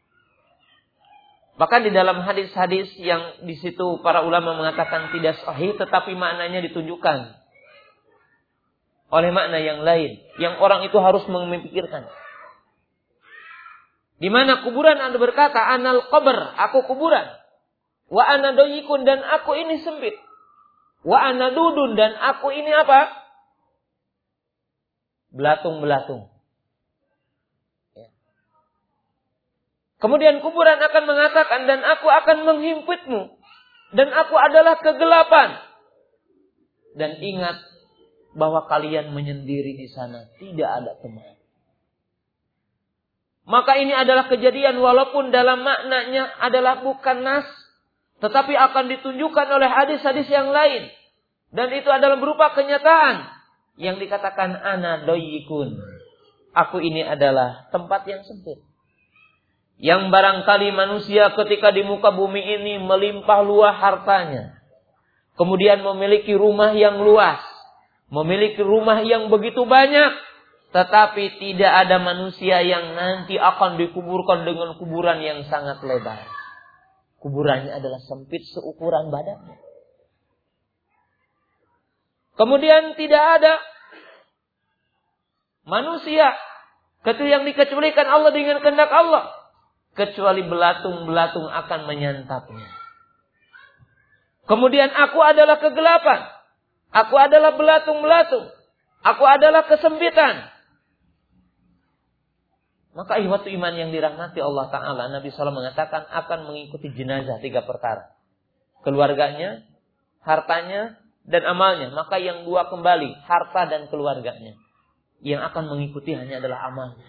Bahkan di dalam hadis-hadis yang di situ para ulama mengatakan tidak sahih, tetapi maknanya ditunjukkan oleh makna yang lain, yang orang itu harus memikirkan. Di mana kuburan ada berkata, anal qabr, aku kuburan. Wa ana doyikun, dan aku ini sempit. Wa ana dudun, dan aku ini apa? Belatung-belatung. Ya. Kemudian kuburan akan mengatakan, dan aku akan menghimpitmu, dan aku adalah kegelapan. Dan ingat bahwa kalian menyendiri di sana, tidak ada teman. Maka ini adalah kejadian walaupun dalam maknanya adalah bukan nas, tetapi akan ditunjukkan oleh hadis-hadis yang lain. Dan itu adalah berupa kenyataan yang dikatakan ana doyikun. Aku ini adalah tempat yang sempit. Yang barangkali manusia ketika di muka bumi ini melimpah luah hartanya. Kemudian memiliki rumah yang luas. Memiliki rumah yang begitu banyak. Tetapi tidak ada manusia yang nanti akan dikuburkan dengan kuburan yang sangat lebar. Kuburannya adalah sempit seukuran badannya. Kemudian tidak ada manusia yang dikecualikan Allah dengan kehendak Allah, kecuali belatung-belatung akan menyantapnya. Kemudian aku adalah kegelapan, aku adalah belatung-belatung, aku adalah kesempitan. Maka ihwatu iman yang dirahmati Allah Ta'ala, Nabi SAW mengatakan akan mengikuti jenazah 3 perkara. Keluarganya, hartanya, dan amalnya. Maka yang 2 kembali, harta dan keluarganya. Yang akan mengikuti hanya adalah amalnya.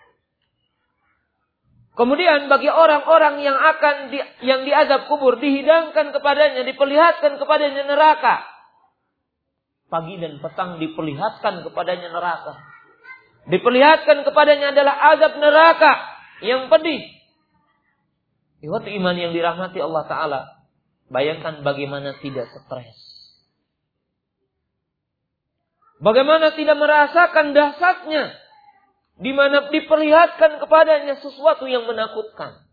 Kemudian bagi orang-orang yang yang diazab kubur, dihidangkan kepadanya, diperlihatkan kepadanya neraka. Pagi dan petang diperlihatkan kepadanya neraka. Diperlihatkan kepadanya adalah azab neraka yang pedih. Ihwat iman yang dirahmati Allah Ta'ala, bayangkan bagaimana tidak stres. Bagaimana tidak merasakan dahsyatnya, di mana diperlihatkan kepadanya sesuatu yang menakutkan.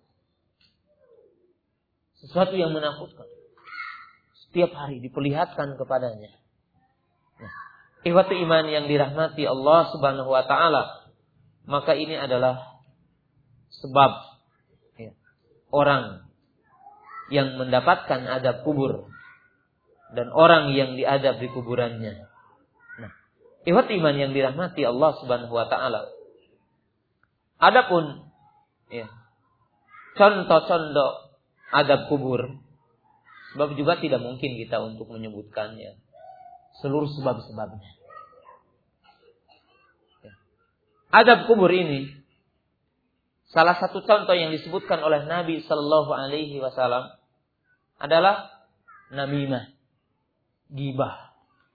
Sesuatu yang menakutkan. Setiap hari diperlihatkan kepadanya. Ihwatu iman yang dirahmati Allah Subhanahu wa Ta'ala, maka ini adalah sebab orang yang mendapatkan azab kubur dan orang yang diazab di kuburannya. Nah, ihwatu iman yang dirahmati Allah Subhanahu wa Ta'ala, adapun contoh-contoh azab kubur, sebab juga tidak mungkin kita untuk menyebutkannya seluruh sebab-sebabnya. Azab kubur ini salah satu contoh yang disebutkan oleh Nabi Sallallahu Alaihi Wasallam adalah namimah, gibah.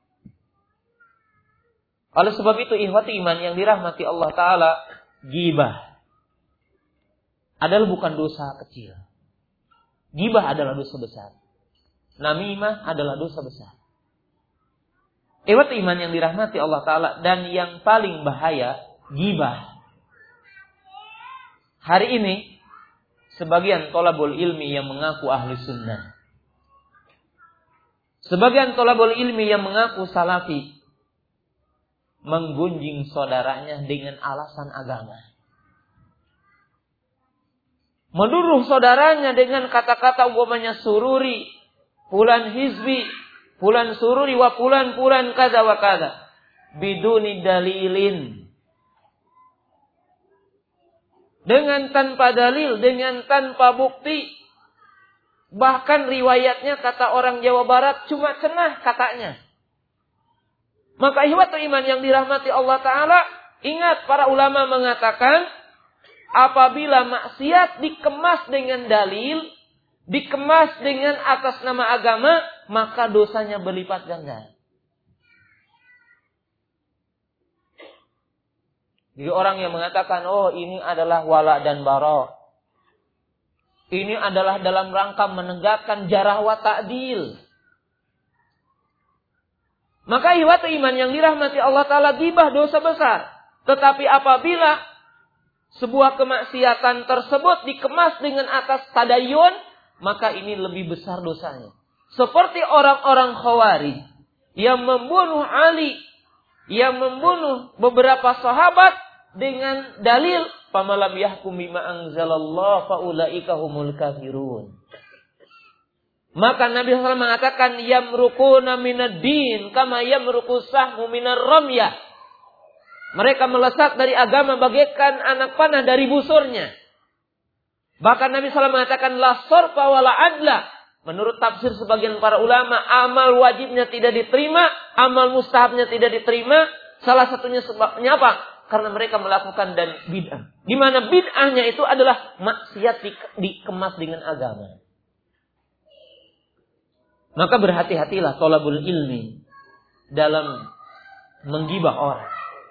Oleh sebab itu ihwati iman yang dirahmati Allah Ta'ala, gibah adalah bukan dosa kecil. Gibah adalah dosa besar. Namimah adalah dosa besar. Ihwat iman yang dirahmati Allah Ta'ala, dan yang paling bahaya, gibah. Hari ini, sebagian thalabul ilmi yang mengaku ahli sunnah, sebagian thalabul ilmi yang mengaku salafi, menggunjing saudaranya dengan alasan agama. Menuduh saudaranya dengan kata-kata umpamanya sururi, fulan hizbi, fulan sururi wa fulan kada wa kada, biduni dalilin. dengan tanpa dalil, dengan tanpa bukti. Bahkan riwayatnya kata orang Jawa Barat cuma cenah katanya. Maka ihwatu iman yang dirahmati Allah Ta'ala, ingat para ulama mengatakan, apabila maksiat dikemas dengan dalil, dikemas dengan atas nama agama, maka dosanya berlipat ganda. Jadi orang yang mengatakan, oh ini adalah wala dan bara, ini adalah dalam rangka menegakkan jarah wa ta'dil, maka ihwatu iman yang dirahmati Allah Ta'ala, ghibah dosa besar. Tetapi apabila sebuah kemaksiatan tersebut dikemas dengan atas tadayun, maka ini lebih besar dosanya. Seperti orang-orang Khawarij yang membunuh Ali, yang membunuh beberapa sahabat dengan dalil famalam yahkum bima anzalallah faulaika humul kafirun. Maka Nabi SAW mengatakan yamruquna minad din kama yamruqu sahmu minar ramyah. Mereka melesat dari agama bagaikan anak panah dari busurnya. Bahkan Nabi SAW mengatakan la sarfa wala adla. Menurut tafsir sebagian para ulama, amal wajibnya tidak diterima, amal mustahabnya tidak diterima. Salah satunya sebabnya apa? Karena mereka melakukan dan bid'ah. Di mana bid'ahnya itu adalah maksiat dikemas dengan agama. Maka berhati-hatilah thalabul ilmi dalam menggibah orang,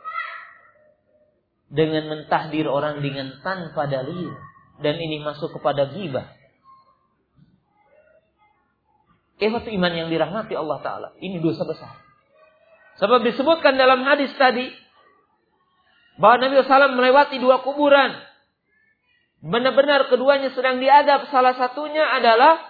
dengan mentahdir orang dengan tanpa dalil, dan ini masuk kepada ghibah. Ihwatu iman yang dirahmati Allah Ta'ala, ini dosa besar. Sebab disebutkan dalam hadis tadi bahwa Nabi SAW melewati dua kuburan. Benar-benar keduanya sedang diadab. Salah satunya adalah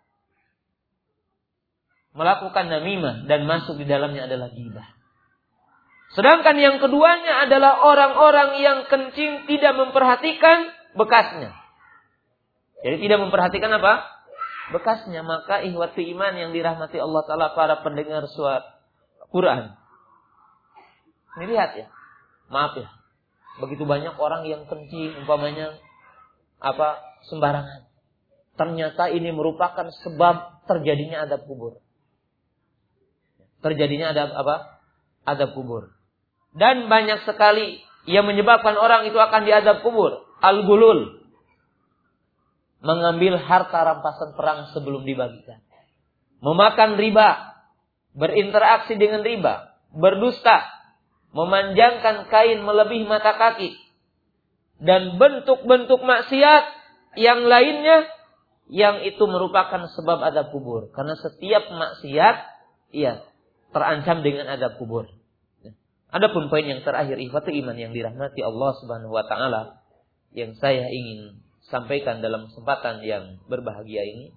melakukan namimah dan masuk di dalamnya adalah ghibah. Sedangkan yang keduanya adalah orang-orang yang kencing tidak memperhatikan bekasnya. Jadi tidak memperhatikan apa? Bekasnya. Maka ihwatu iman yang dirahmati Allah Ta'ala, para pendengar suara Quran. Ini lihat ya. Maaf ya. Begitu banyak orang yang kencing umpamanya sembarangan. Ternyata ini merupakan sebab terjadinya adab kubur. Terjadinya adab kubur. Dan banyak sekali yang menyebabkan orang itu akan diadab kubur. Al-gulul, mengambil harta rampasan perang sebelum dibagikan. Memakan riba, berinteraksi dengan riba, berdusta, memanjangkan kain melebihi mata kaki, dan bentuk-bentuk maksiat yang lainnya, yang itu merupakan sebab adab kubur. Karena setiap maksiat terancam dengan adab kubur. Adapun poin yang terakhir, ihwatu iman yang dirahmati Allah Subhanahu wa Ta'ala, yang saya ingin sampaikan dalam kesempatan yang berbahagia ini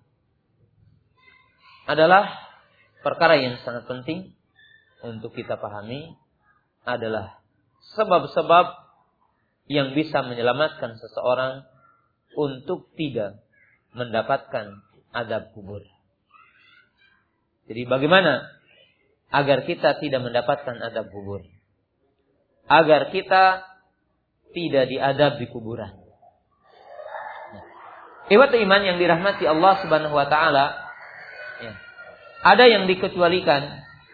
adalah perkara yang sangat penting untuk kita pahami, adalah sebab-sebab yang bisa menyelamatkan seseorang untuk tidak mendapatkan adab kubur. Jadi bagaimana agar kita tidak mendapatkan adab kubur? Agar kita tidak diadab di kuburan. Ihwatu iman yang dirahmati Allah Subhanahu wa Ta'ala, ada yang dikecualikan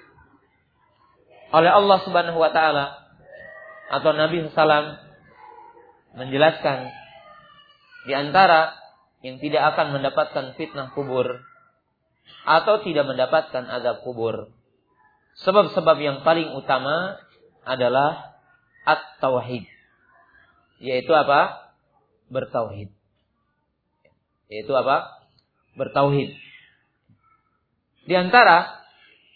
oleh Allah Subhanahu wa Ta'ala atau Nabi SAW menjelaskan di antara yang tidak akan mendapatkan fitnah kubur atau tidak mendapatkan azab kubur. Sebab-sebab yang paling utama adalah at-tauhid, yaitu apa? Bertauhid. Yaitu apa? Bertauhid. Di antara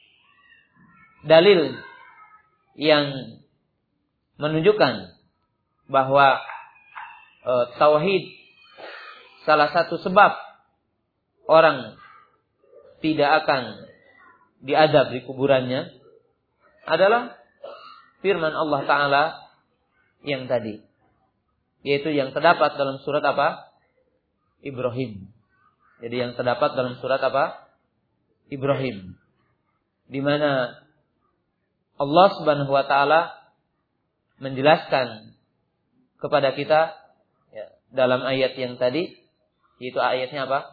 dalil yang menunjukkan bahwa tauhid salah satu sebab orang tidak akan diadab di kuburannya adalah firman Allah Ta'ala yang tadi, yaitu yang terdapat dalam surat apa? Ibrahim. Jadi yang terdapat dalam surat apa? Ibrahim, di mana Allah Subhanahu wa Ta'ala menjelaskan kepada kita dalam ayat yang tadi, yaitu ayatnya apa?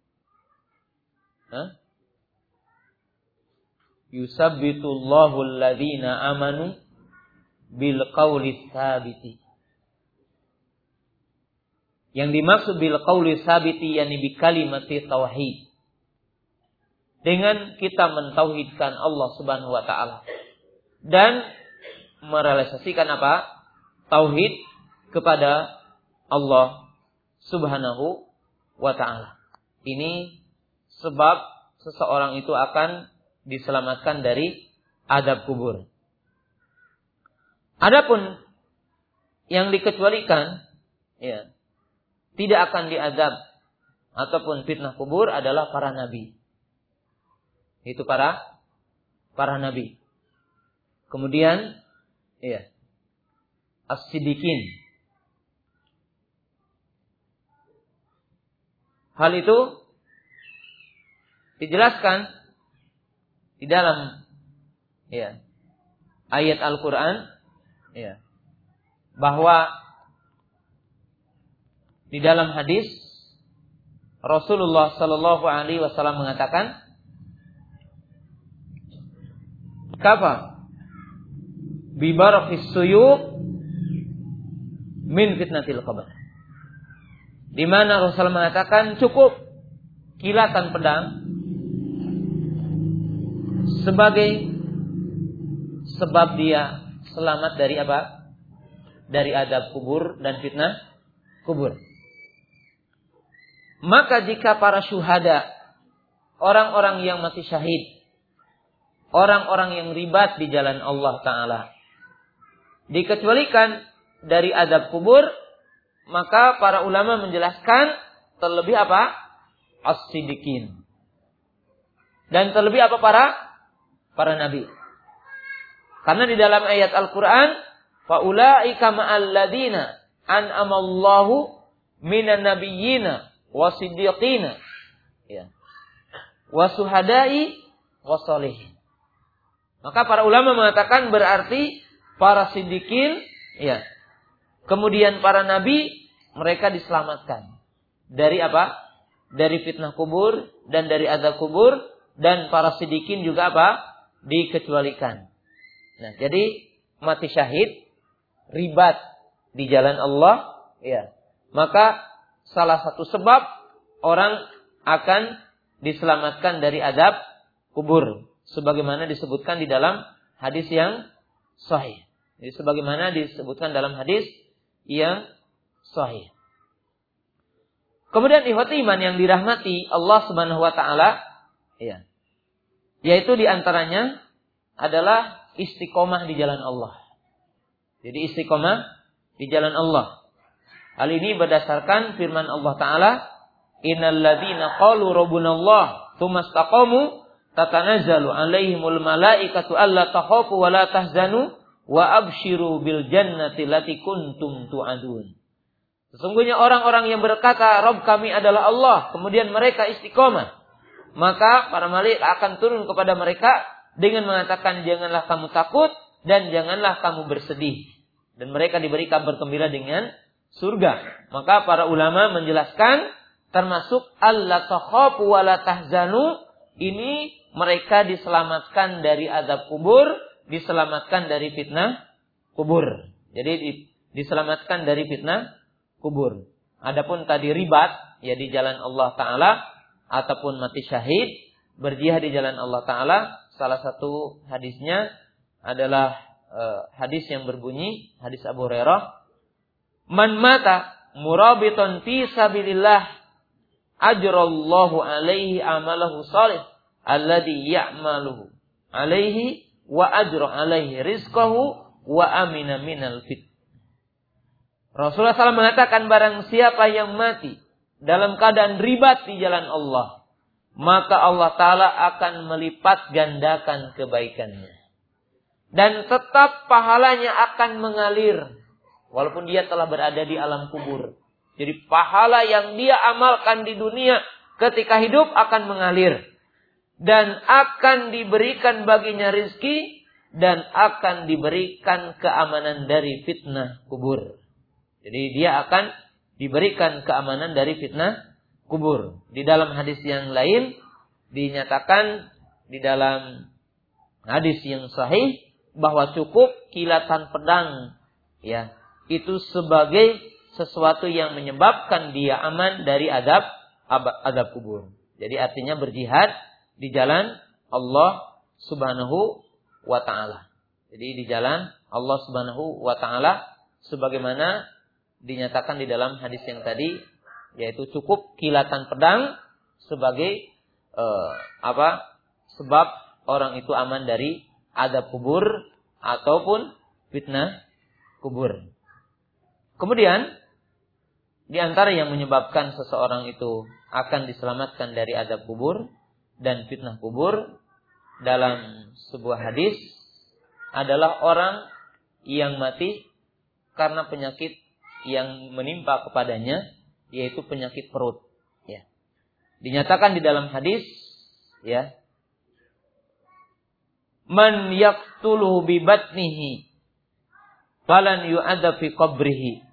Yusabbitullahu alladhina amanu bil qawli tsabiti. Yang dimaksud bil qawli tsabiti yakni bi kalimati tauhid. Dengan kita mentauhidkan Allah Subhanahu wa taala dan merealisasikan apa? Tauhid kepada Allah Subhanahu wa taala. Ini sebab seseorang itu akan diselamatkan dari azab kubur. Adapun yang dikecualikan, ya, tidak akan diazab ataupun fitnah kubur adalah para nabi. Itu para nabi. Kemudian, ya, as-siddiqin. Hal itu dijelaskan di dalam, ya, ayat Al-Quran, ya, bahwa di dalam hadis Rasulullah Sallallahu Alaihi Wasallam mengatakan, "Kafa bibarakis suyub min fitnatil qabr." Di mana Rasulullah mengatakan cukup kilatan pedang sebagai sebab dia selamat dari apa? Dari azab kubur dan fitnah kubur. Maka jika para syuhada, orang-orang yang mati syahid, orang-orang yang ribat di jalan Allah Ta'ala, dikecualikan dari azab kubur, maka para ulama menjelaskan terlebih apa? As-siddiqin. Dan terlebih apa? Para nabi. Karena di dalam ayat Al-Quran, faulaika ma'al ladina an'amallahu minan nabiyyina wasiddiqina, ya, wasuhadai wasolihin. Maka para ulama mengatakan berarti para siddiqin, ya, kemudian para nabi, mereka diselamatkan dari apa? Dari fitnah kubur dan dari azab kubur, dan para siddiqin juga apa? Dikecualikan. Nah, jadi mati syahid, ribat di jalan Allah, ya, maka salah satu sebab orang akan diselamatkan dari azab kubur, sebagaimana disebutkan di dalam hadis yang sahih. Jadi sebagaimana disebutkan dalam hadis yang sahih. Kemudian ikhwati iman yang dirahmati Allah Subhanahu wa taala, ya, yaitu di antaranya adalah istiqomah di jalan Allah. Jadi istiqomah di jalan Allah. Hal ini berdasarkan firman Allah Ta'ala, innal ladzina qalu rabbunallah tsumma istaqamu tatanazzalu alaihimul malaikatu alla takhafu wa la tahzanu wa abshiru bil jannati allati kuntum tu'adun. Sesungguhnya orang-orang yang berkata Rabb kami adalah Allah, kemudian mereka istiqomah, maka para malaikat akan turun kepada mereka dengan mengatakan janganlah kamu takut dan janganlah kamu bersedih, dan mereka diberi kabar gembira dengan surga. Maka para ulama menjelaskan termasuk alla takhafu wa la tahzanu, ini mereka diselamatkan dari azab kubur, diselamatkan dari fitnah kubur. Jadi diselamatkan dari fitnah kubur. Adapun tadi ribat, ya, di jalan Allah Ta'ala ataupun mati syahid, berjihad di jalan Allah Ta'ala, salah satu hadisnya adalah hadis yang berbunyi, hadis Abu Hurairah, man mata murabitan fi sabilillah ajrallahu alaihi amalahu salih alladhi ya'maluhu alaihi wa ajra alaihi rizqahu wa amina minal fit. Rasulullah SAW mengatakan barang siapa yang mati dalam keadaan ribat di jalan Allah, maka Allah Ta'ala akan melipat gandakan kebaikannya. Dan tetap pahalanya akan mengalir, walaupun dia telah berada di alam kubur. Jadi pahala yang dia amalkan di dunia ketika hidup akan mengalir. Dan akan diberikan baginya rizki, dan akan diberikan keamanan dari fitnah kubur. Jadi dia akan diberikan keamanan dari fitnah kubur. Di dalam hadis yang lain dinyatakan di dalam hadis yang sahih bahwa cukup kilatan pedang ya itu sebagai sesuatu yang menyebabkan dia aman dari adab kubur. Jadi artinya berjihad di jalan Allah Subhanahu wa taala. Jadi di jalan Allah Subhanahu wa taala sebagaimana dinyatakan di dalam hadis yang tadi, yaitu cukup kilatan pedang sebagai sebab orang itu aman dari adab kubur ataupun fitnah kubur. Kemudian di antara yang menyebabkan seseorang itu akan diselamatkan dari adab kubur dan fitnah kubur dalam sebuah hadis adalah orang yang mati karena penyakit yang menimpa kepadanya, yaitu penyakit perut. Ya. Dinyatakan di dalam hadis, ya, man yaqtuluhu bi batnihi falan yu'adzab fi qabrihi.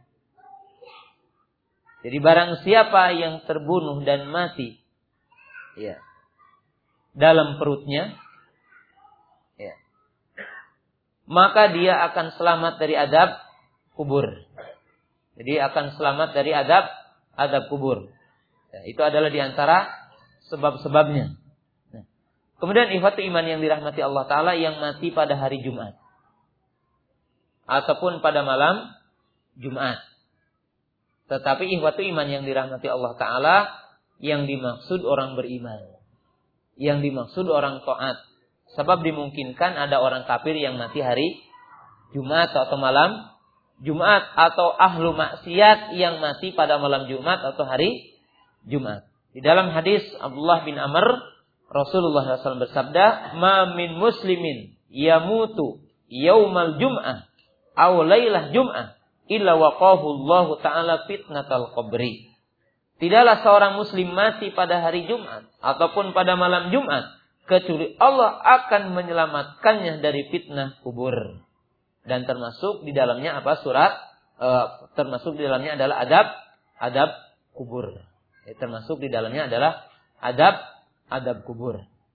Jadi barang siapa yang terbunuh dan mati, ya, dalam perutnya, ya, maka dia akan selamat dari adab kubur. Jadi akan selamat dari adab kubur. Ya, itu adalah diantara sebab-sebabnya. Nah, kemudian ikhwatu iman yang dirahmati Allah Ta'ala yang mati pada hari Jumat ataupun pada malam Jumat. Tetapi ikhwatu iman yang dirahmati Allah Ta'ala, yang dimaksud orang beriman, yang dimaksud orang taat. Sebab dimungkinkan ada orang kafir yang mati hari Jumat atau malam Jumat, atau ahlu maksiat yang mati pada malam Jumat atau hari Jumat. Di dalam hadis Abdullah bin Amr, Rasulullah SAW bersabda, "Ma min muslimin yamutu yaumal jum'ah aw lailah jum'ah illa waqahu Allah Ta'ala fitnatal qabri." Tidaklah seorang muslim mati pada hari Jumat ataupun pada malam Jumat kecuali Allah akan menyelamatkannya dari fitnah kubur. Dan termasuk di dalamnya termasuk di dalamnya adalah adab kubur. Termasuk di dalamnya adalah adab kubur.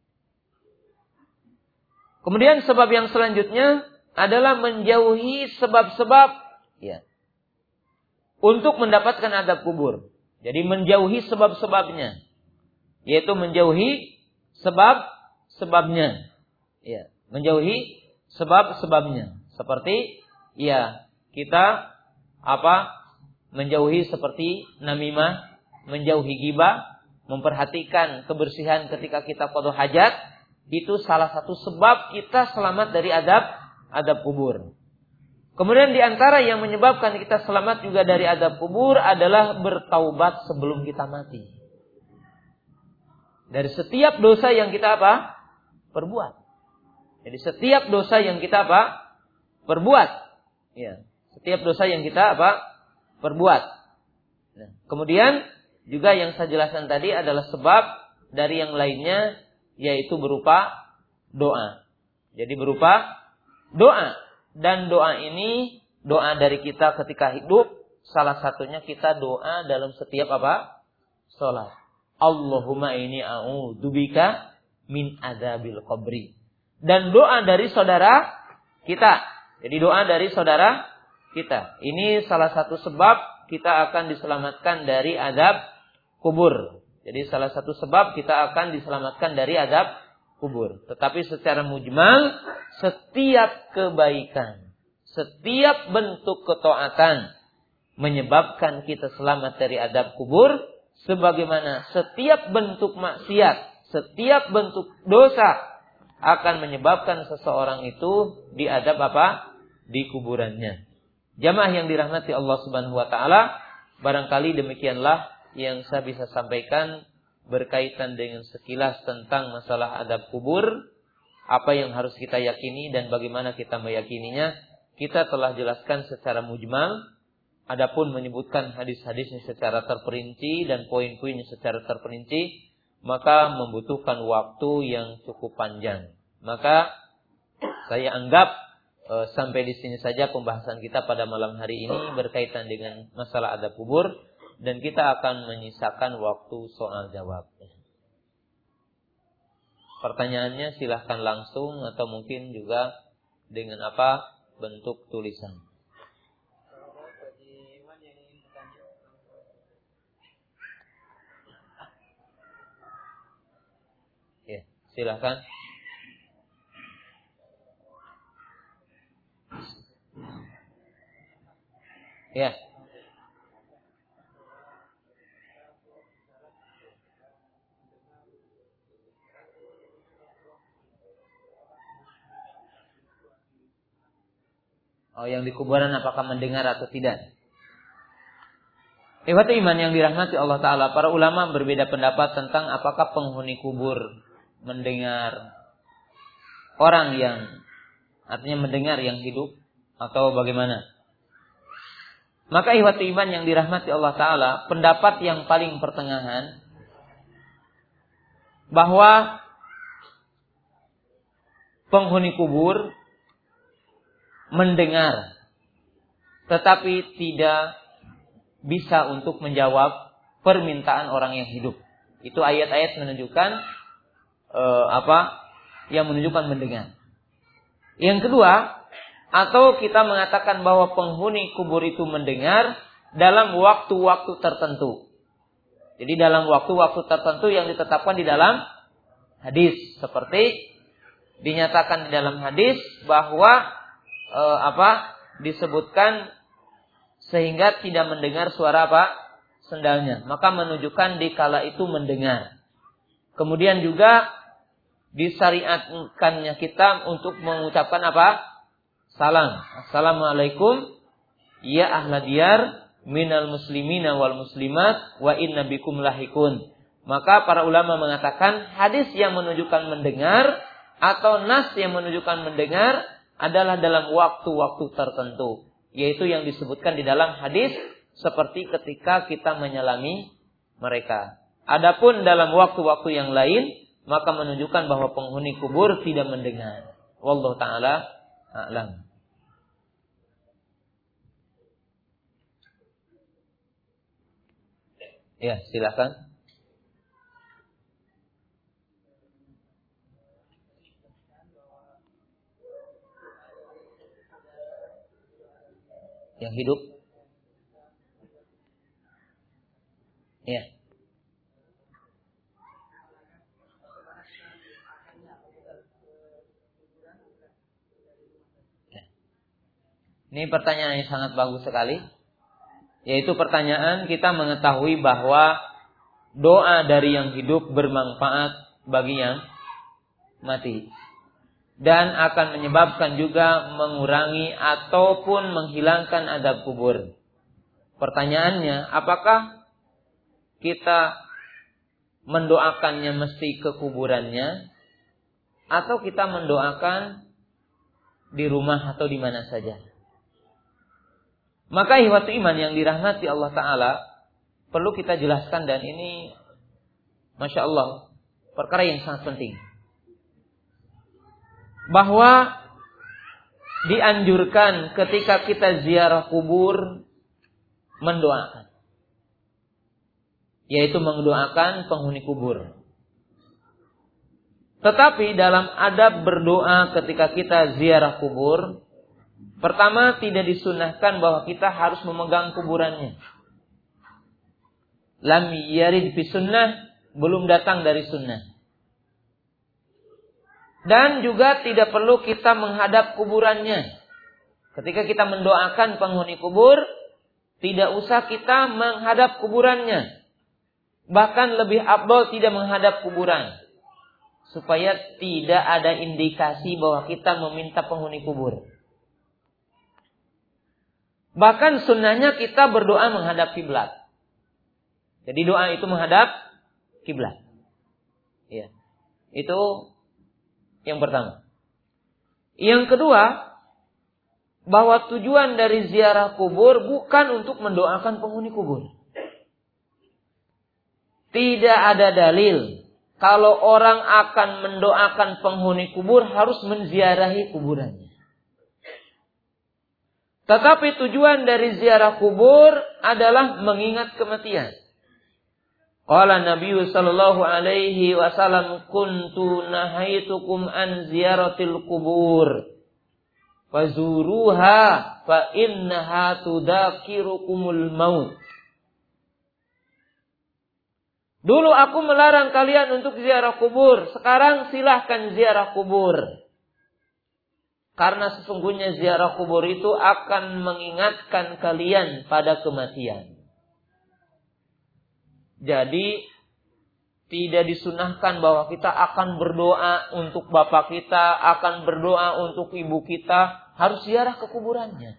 Kemudian sebab yang selanjutnya adalah menjauhi sebab-sebab, ya, untuk mendapatkan adab kubur. Jadi menjauhi sebab-sebabnya, yaitu menjauhi sebab-sebabnya, ya, menjauhi sebab-sebabnya. Seperti, ya, kita menjauhi seperti namimah, menjauhi ghibah, memperhatikan kebersihan ketika kita qada hajat, itu salah satu sebab kita selamat dari adab kubur. Kemudian di antara yang menyebabkan kita selamat juga dari adab kubur adalah bertaubat sebelum kita mati. Dari setiap dosa yang kita perbuat. Jadi setiap dosa yang kita perbuat. Ya, setiap dosa yang kita perbuat. Nah, kemudian juga yang saya jelaskan tadi adalah sebab dari yang lainnya, yaitu berupa doa. Jadi berupa doa. Dan doa ini, doa dari kita ketika hidup, salah satunya kita doa dalam setiap salat. Allahumma inni a'udzubika min adzabil qabri. Dan doa dari saudara kita. Jadi doa dari saudara kita. Ini salah satu sebab kita akan diselamatkan dari adab kubur. Jadi salah satu sebab kita akan diselamatkan dari adab kubur. Tetapi secara mujmal, setiap kebaikan, setiap bentuk ketaatan menyebabkan kita selamat dari adab kubur. Sebagaimana setiap bentuk maksiat, setiap bentuk dosa akan menyebabkan seseorang itu diadab di kuburannya. Jamaah yang dirahmati Allah Subhanahu wa taala, barangkali demikianlah yang saya bisa sampaikan berkaitan dengan sekilas tentang masalah adab kubur, apa yang harus kita yakini dan bagaimana kita meyakininya. Kita telah jelaskan secara mujmal, adapun menyebutkan hadis-hadisnya secara terperinci dan poin-poinnya secara terperinci, maka membutuhkan waktu yang cukup panjang. Maka saya anggap sampai di sini saja pembahasan kita pada malam hari ini berkaitan dengan masalah adab kubur. dan kita akan menyisakan waktu soal jawab. Pertanyaannya silahkan langsung atau mungkin juga dengan bentuk tulisan. Ya, silahkan. Ya. Oh, yang di kuburan apakah mendengar atau tidak? Ikhwati iman yang dirahmati Allah Ta'ala, para ulama berbeda pendapat tentang apakah penghuni kubur mendengar orang yang, artinya mendengar yang hidup, atau bagaimana. Maka ikhwati iman yang dirahmati Allah Ta'ala, pendapat yang paling pertengahan, bahwa penghuni kubur mendengar, tetapi tidak bisa untuk menjawab permintaan orang yang hidup. Itu ayat-ayat menunjukkan yang menunjukkan mendengar. Yang kedua, atau kita mengatakan bahwa penghuni kubur itu mendengar dalam waktu-waktu tertentu. Jadi dalam waktu-waktu tertentu yang ditetapkan di dalam hadis, seperti dinyatakan di dalam hadis bahwa disebutkan sehingga tidak mendengar suara sendalnya, maka menunjukkan di kala itu mendengar. Kemudian juga disyariatkannya kita untuk mengucapkan salam. Assalamualaikum ya ahla diyar minal muslimina wal muslimat wa inna bikum lahikun. Maka para ulama mengatakan hadis yang menunjukkan mendengar atau nas yang menunjukkan mendengar adalah dalam waktu-waktu tertentu, yaitu yang disebutkan di dalam hadis seperti ketika kita menyalami mereka. Adapun dalam waktu-waktu yang lain, maka menunjukkan bahwa penghuni kubur tidak mendengar. Wallahu ta'ala a'lam. Ya, silakan. Yang hidup. Ya. Ini pertanyaan yang sangat bagus sekali. Yaitu pertanyaan kita mengetahui bahwa doa dari yang hidup bermanfaat bagi yang mati. Dan akan menyebabkan juga mengurangi ataupun menghilangkan azab kubur. Pertanyaannya, apakah kita mendoakannya mesti ke kuburannya, atau kita mendoakan di rumah atau di mana saja? Maka ikhwatu iman yang dirahmati Allah Ta'ala, perlu kita jelaskan, dan ini Masya Allah perkara yang sangat penting, bahwa dianjurkan ketika kita ziarah kubur mendoakan, yaitu mendoakan penghuni kubur. Tetapi dalam adab berdoa ketika kita ziarah kubur, pertama tidak disunahkan bahwa kita harus memegang kuburannya. Lam yarid fi sunnah, belum datang dari sunnah. Dan juga tidak perlu kita menghadap kuburannya. Ketika kita mendoakan penghuni kubur, tidak usah kita menghadap kuburannya. Bahkan lebih afdal tidak menghadap kuburan, supaya tidak ada indikasi bahwa kita meminta penghuni kubur. Bahkan sunnahnya kita berdoa menghadap kiblat. Jadi doa itu menghadap kiblat. Ya. Itu yang pertama. Yang kedua, bahwa tujuan dari ziarah kubur bukan untuk mendoakan penghuni kubur. Tidak ada dalil kalau orang akan mendoakan penghuni kubur harus menziarahi kuburannya. Tetapi tujuan dari ziarah kubur adalah mengingat kematian. Qala Nabi sallallahu alaihi wasallam, kuntu nahaitukum an ziyaratil kubur fazuruha fa innaha tudakirukumul maut. Dulu aku melarang kalian untuk ziarah kubur, sekarang silahkan ziarah kubur. Karena sesungguhnya ziarah kubur itu akan mengingatkan kalian pada kematian. Jadi tidak disunahkan bahwa kita akan berdoa untuk bapak kita, akan berdoa untuk ibu kita, harus ziarah ke kuburannya.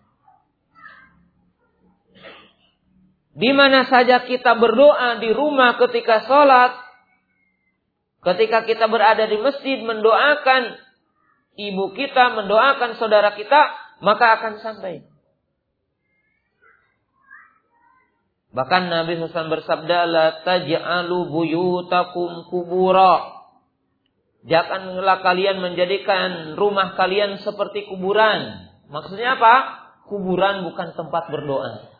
Di mana saja kita berdoa di rumah ketika sholat, ketika kita berada di masjid mendoakan ibu kita, mendoakan saudara kita, maka akan sampai. Bahkan Nabi SAW bersabda, la taj'alu buyutakum kubura. Janganlah kalian menjadikan rumah kalian seperti kuburan. Maksudnya apa? Kuburan bukan tempat berdoa.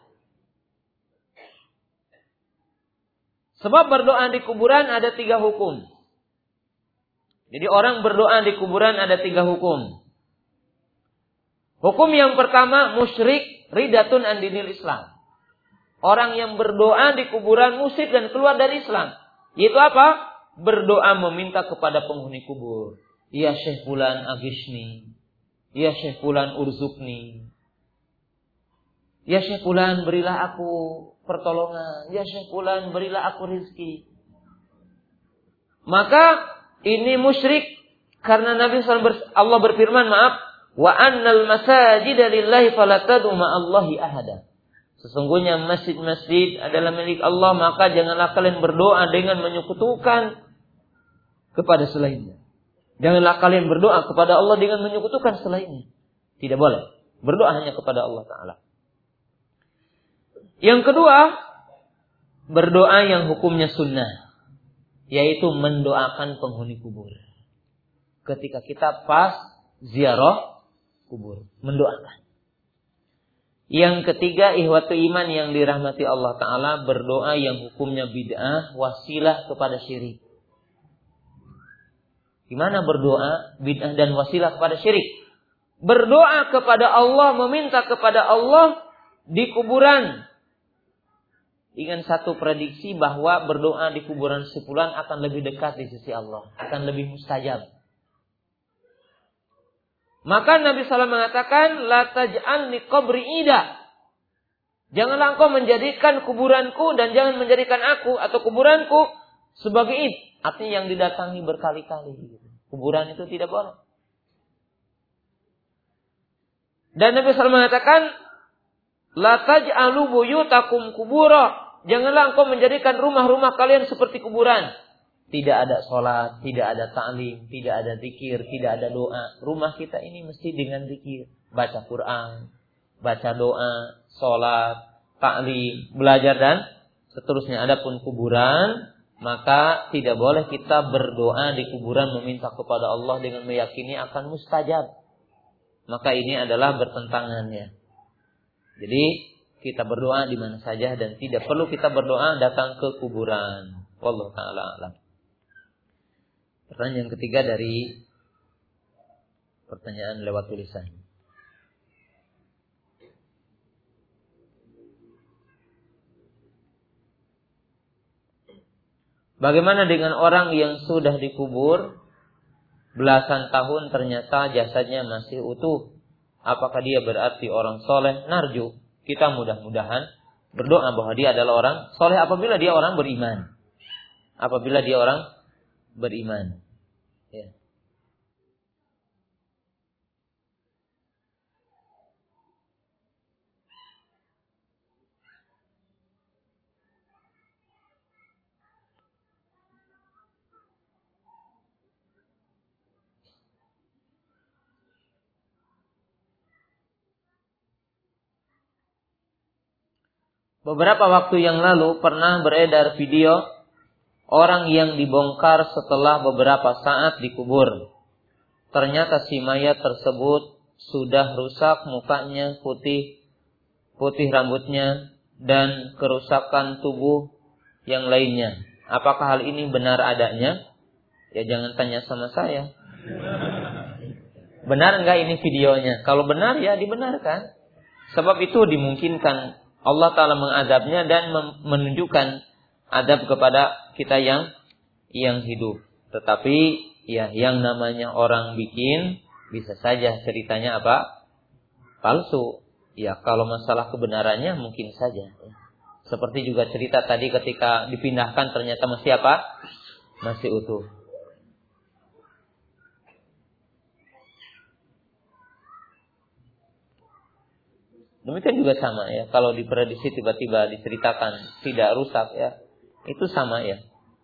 Sebab berdoa di kuburan ada 3 hukum. Jadi orang berdoa di kuburan ada 3 hukum. Hukum yang pertama, musyrik ridatun an dinil Islam. Orang yang berdoa di kuburan musyrik dan keluar dari Islam. Yaitu apa? Berdoa meminta kepada penghuni kubur. Ya Syekh Fulan aghishni. Ya Syekh Fulan urzukni. Ya Syekh Fulan berilah aku pertolongan. Ya Syekh Fulan berilah aku rizki. Maka ini musyrik. Karena Nabi SAW Allah berfirman, wa annal masajida lillahi fala tad'u ma'allahi ahada. Sesungguhnya masjid-masjid adalah milik Allah, maka janganlah kalian berdoa dengan menyekutukan kepada selainnya. Janganlah kalian berdoa kepada Allah dengan menyekutukan selainnya. Tidak boleh. Berdoa hanya kepada Allah Ta'ala. Yang kedua, berdoa yang hukumnya sunnah, yaitu mendoakan penghuni kubur. Ketika kita pas ziarah kubur, mendoakan. Yang ketiga, ihwatu iman yang dirahmati Allah Ta'ala, berdoa yang hukumnya bid'ah, wasilah kepada syirik. Gimana berdoa bid'ah dan wasilah kepada syirik? Berdoa kepada Allah, meminta kepada Allah di kuburan. Ingat satu prediksi bahwa berdoa di kuburan si fulan akan lebih dekat di sisi Allah, akan lebih mustajab. Maka Nabi SAW mengatakan, la taj'al li qabri ida. Janganlah engkau menjadikan kuburanku dan jangan menjadikan aku atau kuburanku sebagai id. Artinya yang didatangi berkali-kali. Kuburan itu tidak boleh. Dan Nabi SAW mengatakan, la taj'alu buyutakum kubura. Janganlah engkau menjadikan rumah-rumah kalian seperti kuburan. Tidak ada sholat, tidak ada ta'lim, tidak ada zikir, tidak ada doa. Rumah kita ini mesti dengan zikir. Baca Quran, baca doa, sholat, ta'lim, belajar dan seterusnya. Adapun kuburan, maka tidak boleh kita berdoa di kuburan meminta kepada Allah dengan meyakini akan mustajab. Maka ini adalah bertentangannya. Jadi kita berdoa di mana saja dan tidak perlu kita berdoa datang ke kuburan. Wallahu ta'ala a'lam. Pertanyaan yang ketiga dari pertanyaan lewat tulisan. Bagaimana dengan orang yang sudah dikubur belasan tahun ternyata jasadnya masih utuh? Apakah dia berarti orang soleh? Narju. Kita mudah-mudahan berdoa bahwa dia adalah orang soleh apabila dia orang beriman. Apabila dia orang beriman. Ya. Beberapa waktu yang lalu pernah beredar video orang yang dibongkar setelah beberapa saat dikubur. Ternyata si mayat tersebut sudah rusak mukanya, putih rambutnya, dan kerusakan tubuh yang lainnya. Apakah hal ini benar adanya? Ya jangan tanya sama saya. Benar enggak ini videonya? Kalau benar ya dibenarkan. Sebab itu dimungkinkan Allah Ta'ala mengadabnya dan menunjukkan adab kepada kita yang hidup. Tetapi ya yang namanya orang bikin bisa saja ceritanya apa? Palsu. Ya kalau masalah kebenarannya mungkin saja. Seperti juga cerita tadi ketika dipindahkan ternyata masih apa? Masih utuh. Demikian juga sama ya. Kalau diprediksi tiba-tiba diceritakan tidak rusak ya. Itu sama ya.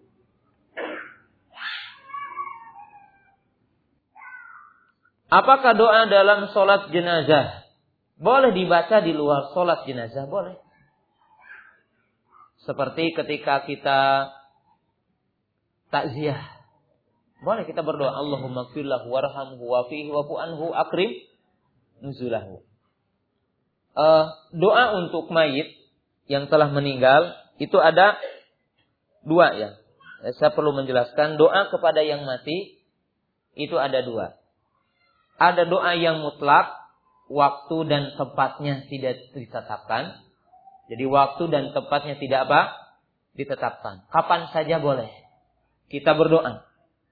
Apakah doa dalam sholat jenazah boleh dibaca di luar sholat jenazah? Boleh. Seperti ketika kita takziah. Boleh kita berdoa. Allahumma gfirlahu warhamhu wafihi wafu anhu akrim nuzulahu. Doa untuk mayit yang telah meninggal itu ada dua ya. Saya perlu menjelaskan doa kepada yang mati itu ada dua. Ada doa yang mutlak, waktu dan tempatnya tidak ditetapkan. Jadi waktu dan tempatnya tidak apa? Ditetapkan. Kapan saja boleh kita berdoa.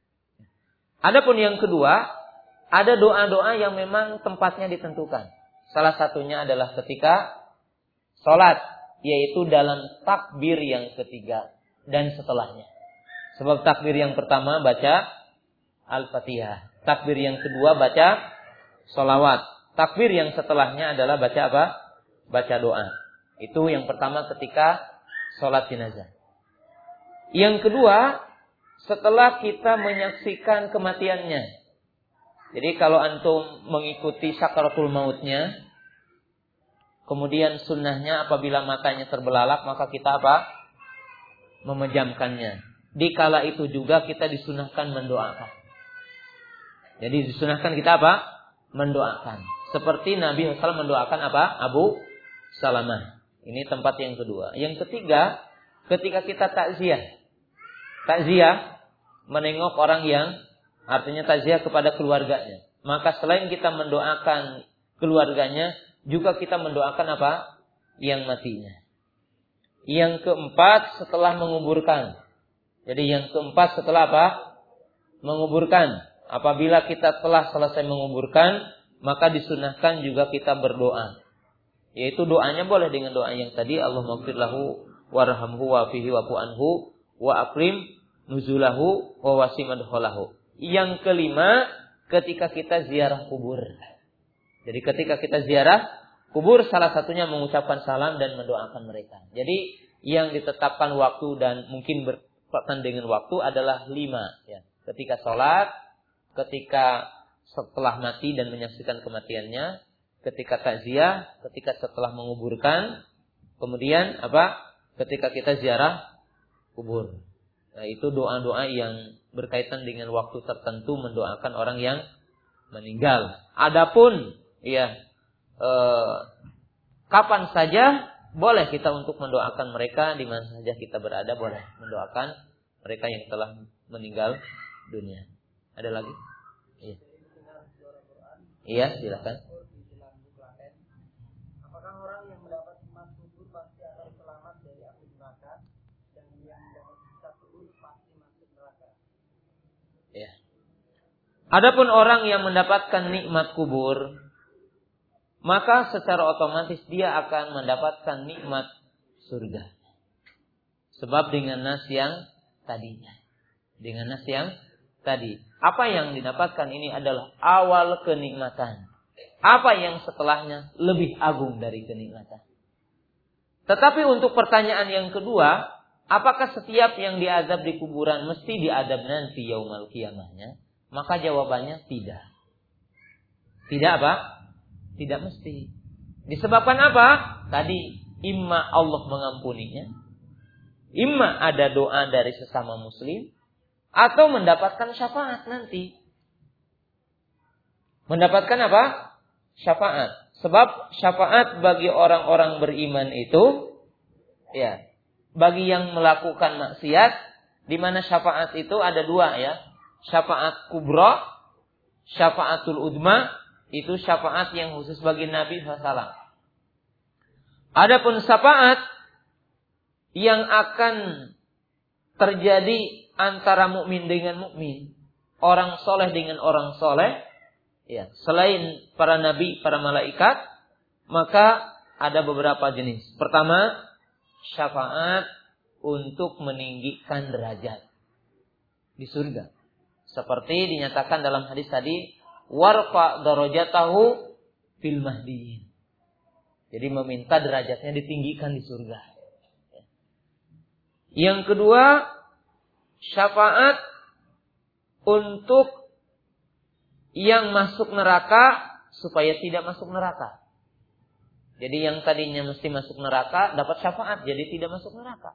Adapun yang kedua, ada doa-doa yang memang tempatnya ditentukan. Salah satunya adalah ketika sholat, yaitu dalam takbir yang ketiga dan setelahnya. Sebab takbir yang pertama baca Al-Fatihah, takbir yang kedua baca sholawat, takbir yang setelahnya adalah baca apa? Baca doa. Itu yang pertama ketika sholat jenazah. Yang kedua, setelah kita menyaksikan kematiannya. Jadi kalau antum mengikuti sakaratul mautnya, kemudian sunnahnya apabila matanya terbelalak, maka kita apa? Memejamkannya. Di kala itu juga kita disunahkan mendoakan. Jadi disunahkan kita apa? Mendoakan. Seperti Nabi SAW mendoakan apa? Abu Salamah. Ini tempat yang kedua. Yang ketiga, ketika kita takziah. Takziah menengok orang yang artinya takziah kepada keluarganya. Maka selain kita mendoakan keluarganya, juga kita mendoakan apa? Yang matinya. Yang keempat setelah menguburkan. Jadi yang keempat setelah apa? Menguburkan. Apabila kita telah selesai menguburkan, maka disunahkan juga kita berdoa. Yaitu doanya boleh dengan doa yang tadi. Allahumma gfir lahu warhamhu wafihi wafu anhu wa akrim nuzulahu wa wasi madkhalahu. Yang kelima, ketika kita ziarah kubur. Jadi ketika kita ziarah kubur, salah satunya mengucapkan salam dan mendoakan mereka. Jadi yang ditetapkan waktu dan mungkin berkaitan dengan waktu adalah 5. Ya. Ketika sholat, ketika setelah mati dan menyaksikan kematiannya, ketika takziah, ketika setelah menguburkan, kemudian apa? Ketika kita ziarah kubur. Nah, itu doa-doa yang berkaitan dengan waktu tertentu mendoakan orang yang meninggal. Adapun ya kapan saja boleh kita untuk mendoakan mereka, di mana saja kita berada boleh mendoakan mereka yang telah meninggal dunia. Ada lagi? Iya. Iya, silakan. Apakah orang yang mendapat nikmat kubur pasti akan selamat dari api neraka, dan yang mendapat siksa kubur pasti masuk neraka? Ya. Adapun orang yang mendapatkan nikmat kubur, maka secara otomatis dia akan mendapatkan nikmat surga. Sebab dengan nas yang tadinya. Dengan nas yang tadi. Apa yang didapatkan ini adalah awal kenikmatan. Apa yang setelahnya lebih agung dari kenikmatan. Tetapi untuk pertanyaan yang kedua, apakah setiap yang diazab di kuburan mesti diadab nanti yaumul qiyamahnya? Maka jawabannya tidak. Tidak apa? Tidak mesti. Disebabkan apa? Tadi, imma Allah mengampuninya, imma ada doa dari sesama muslim, atau mendapatkan syafaat nanti. Mendapatkan apa? syafaat. Sebab syafaat bagi orang-orang beriman itu, ya, bagi yang melakukan maksiat, di mana syafaat itu ada dua, ya. Syafaat kubra, syafaatul udma, itu syafaat yang khusus bagi Nabi SAW. Adapun syafaat yang akan terjadi antara mukmin dengan mukmin, orang soleh dengan orang soleh, ya, selain para nabi, para malaikat, maka ada beberapa jenis. Pertama, syafaat untuk meninggikan derajat di surga. Seperti dinyatakan dalam hadis tadi, warfa darajatahu fil mahdiyin. Jadi meminta derajatnya ditinggikan di surga. Yang kedua, syafaat untuk yang masuk neraka supaya tidak masuk neraka. Jadi yang tadinya mesti masuk neraka dapat syafaat, jadi tidak masuk neraka.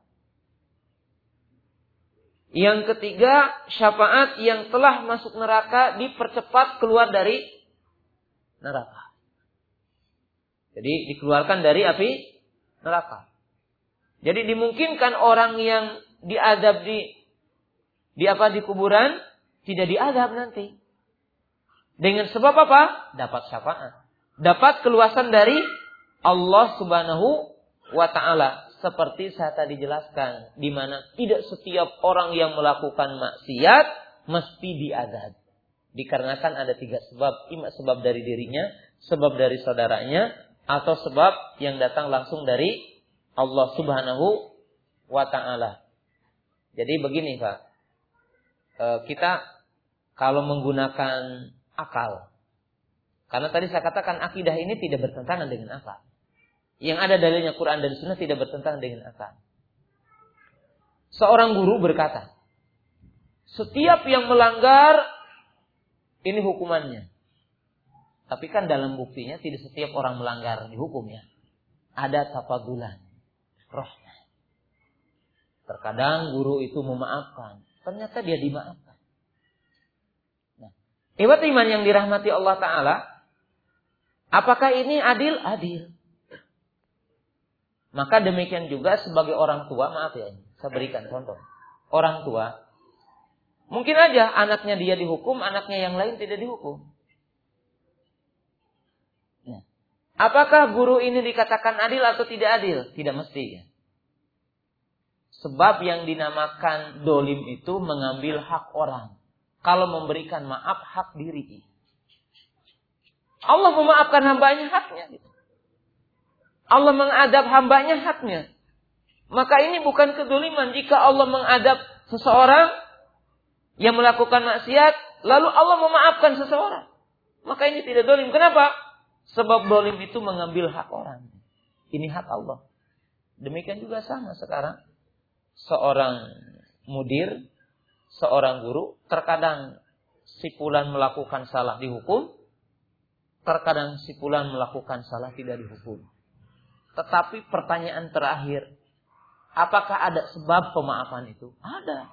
Yang ketiga, syafaat yang telah masuk neraka dipercepat keluar dari neraka. Jadi dikeluarkan dari api neraka. Jadi dimungkinkan orang yang diadab di kuburan tidak diadab nanti. Dengan sebab apa? Dapat syafaat. Dapat keluasan dari Allah Subhanahu wa ta'ala. Seperti saya tadi jelaskan, di mana tidak setiap orang yang melakukan maksiat mesti diadab. Dikarenakan ada 3 sebab, ima sebab dari dirinya, sebab dari saudaranya, atau sebab yang datang langsung dari Allah Subhanahu wa ta'ala. Jadi begini Pak, kita kalau menggunakan akal, karena tadi saya katakan akidah ini tidak bertentangan dengan akal. Yang ada dalilnya Quran dan Sunnah tidak bertentangan dengan akal. Seorang guru berkata, setiap yang melanggar ini hukumannya. Tapi kan dalam buktinya tidak setiap orang melanggar dihukumnya. Ada tafadulan, rahmah. Terkadang guru itu memaafkan, ternyata dia dimaafkan. Nah, ikhwat iman yang dirahmati Allah Ta'ala, apakah ini adil? Adil. Maka demikian juga sebagai orang tua, maaf ya, saya berikan contoh. Orang tua, mungkin aja anaknya dia dihukum, anaknya yang lain tidak dihukum. Nah, apakah guru ini dikatakan adil atau tidak adil? Tidak mesti ya. Sebab yang dinamakan dolim itu mengambil hak orang. Kalau memberikan maaf, hak diri. Allah memaafkan hambanya, haknya gitu. Allah mengadab hambanya, haknya. Maka ini bukan kedoliman jika Allah mengadab seseorang yang melakukan maksiat, lalu Allah memaafkan seseorang. Maka ini tidak dolim. Kenapa? Sebab dolim itu mengambil hak orang. Ini hak Allah. Demikian juga sama sekarang. Seorang mudir, seorang guru, terkadang si fulan melakukan salah dihukum, terkadang si fulan melakukan salah tidak dihukum. Tetapi pertanyaan terakhir, apakah ada sebab pemaafan itu? Ada.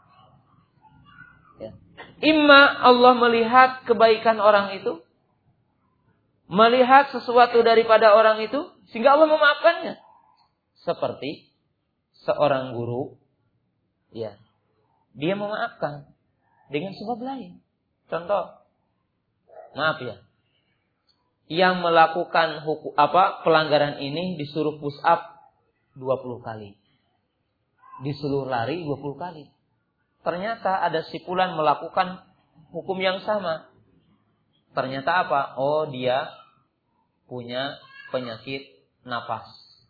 Ya. Imma Allah melihat kebaikan orang itu, melihat sesuatu daripada orang itu, sehingga Allah memaafkannya. Seperti seorang guru, ya, dia memaafkan dengan sebab lain. Contoh, maaf ya, yang melakukan pelanggaran ini disuruh push up 20 kali. Disuruh lari 20 kali. Ternyata ada si fulan melakukan hukum yang sama. Ternyata apa? Oh, dia punya penyakit napas.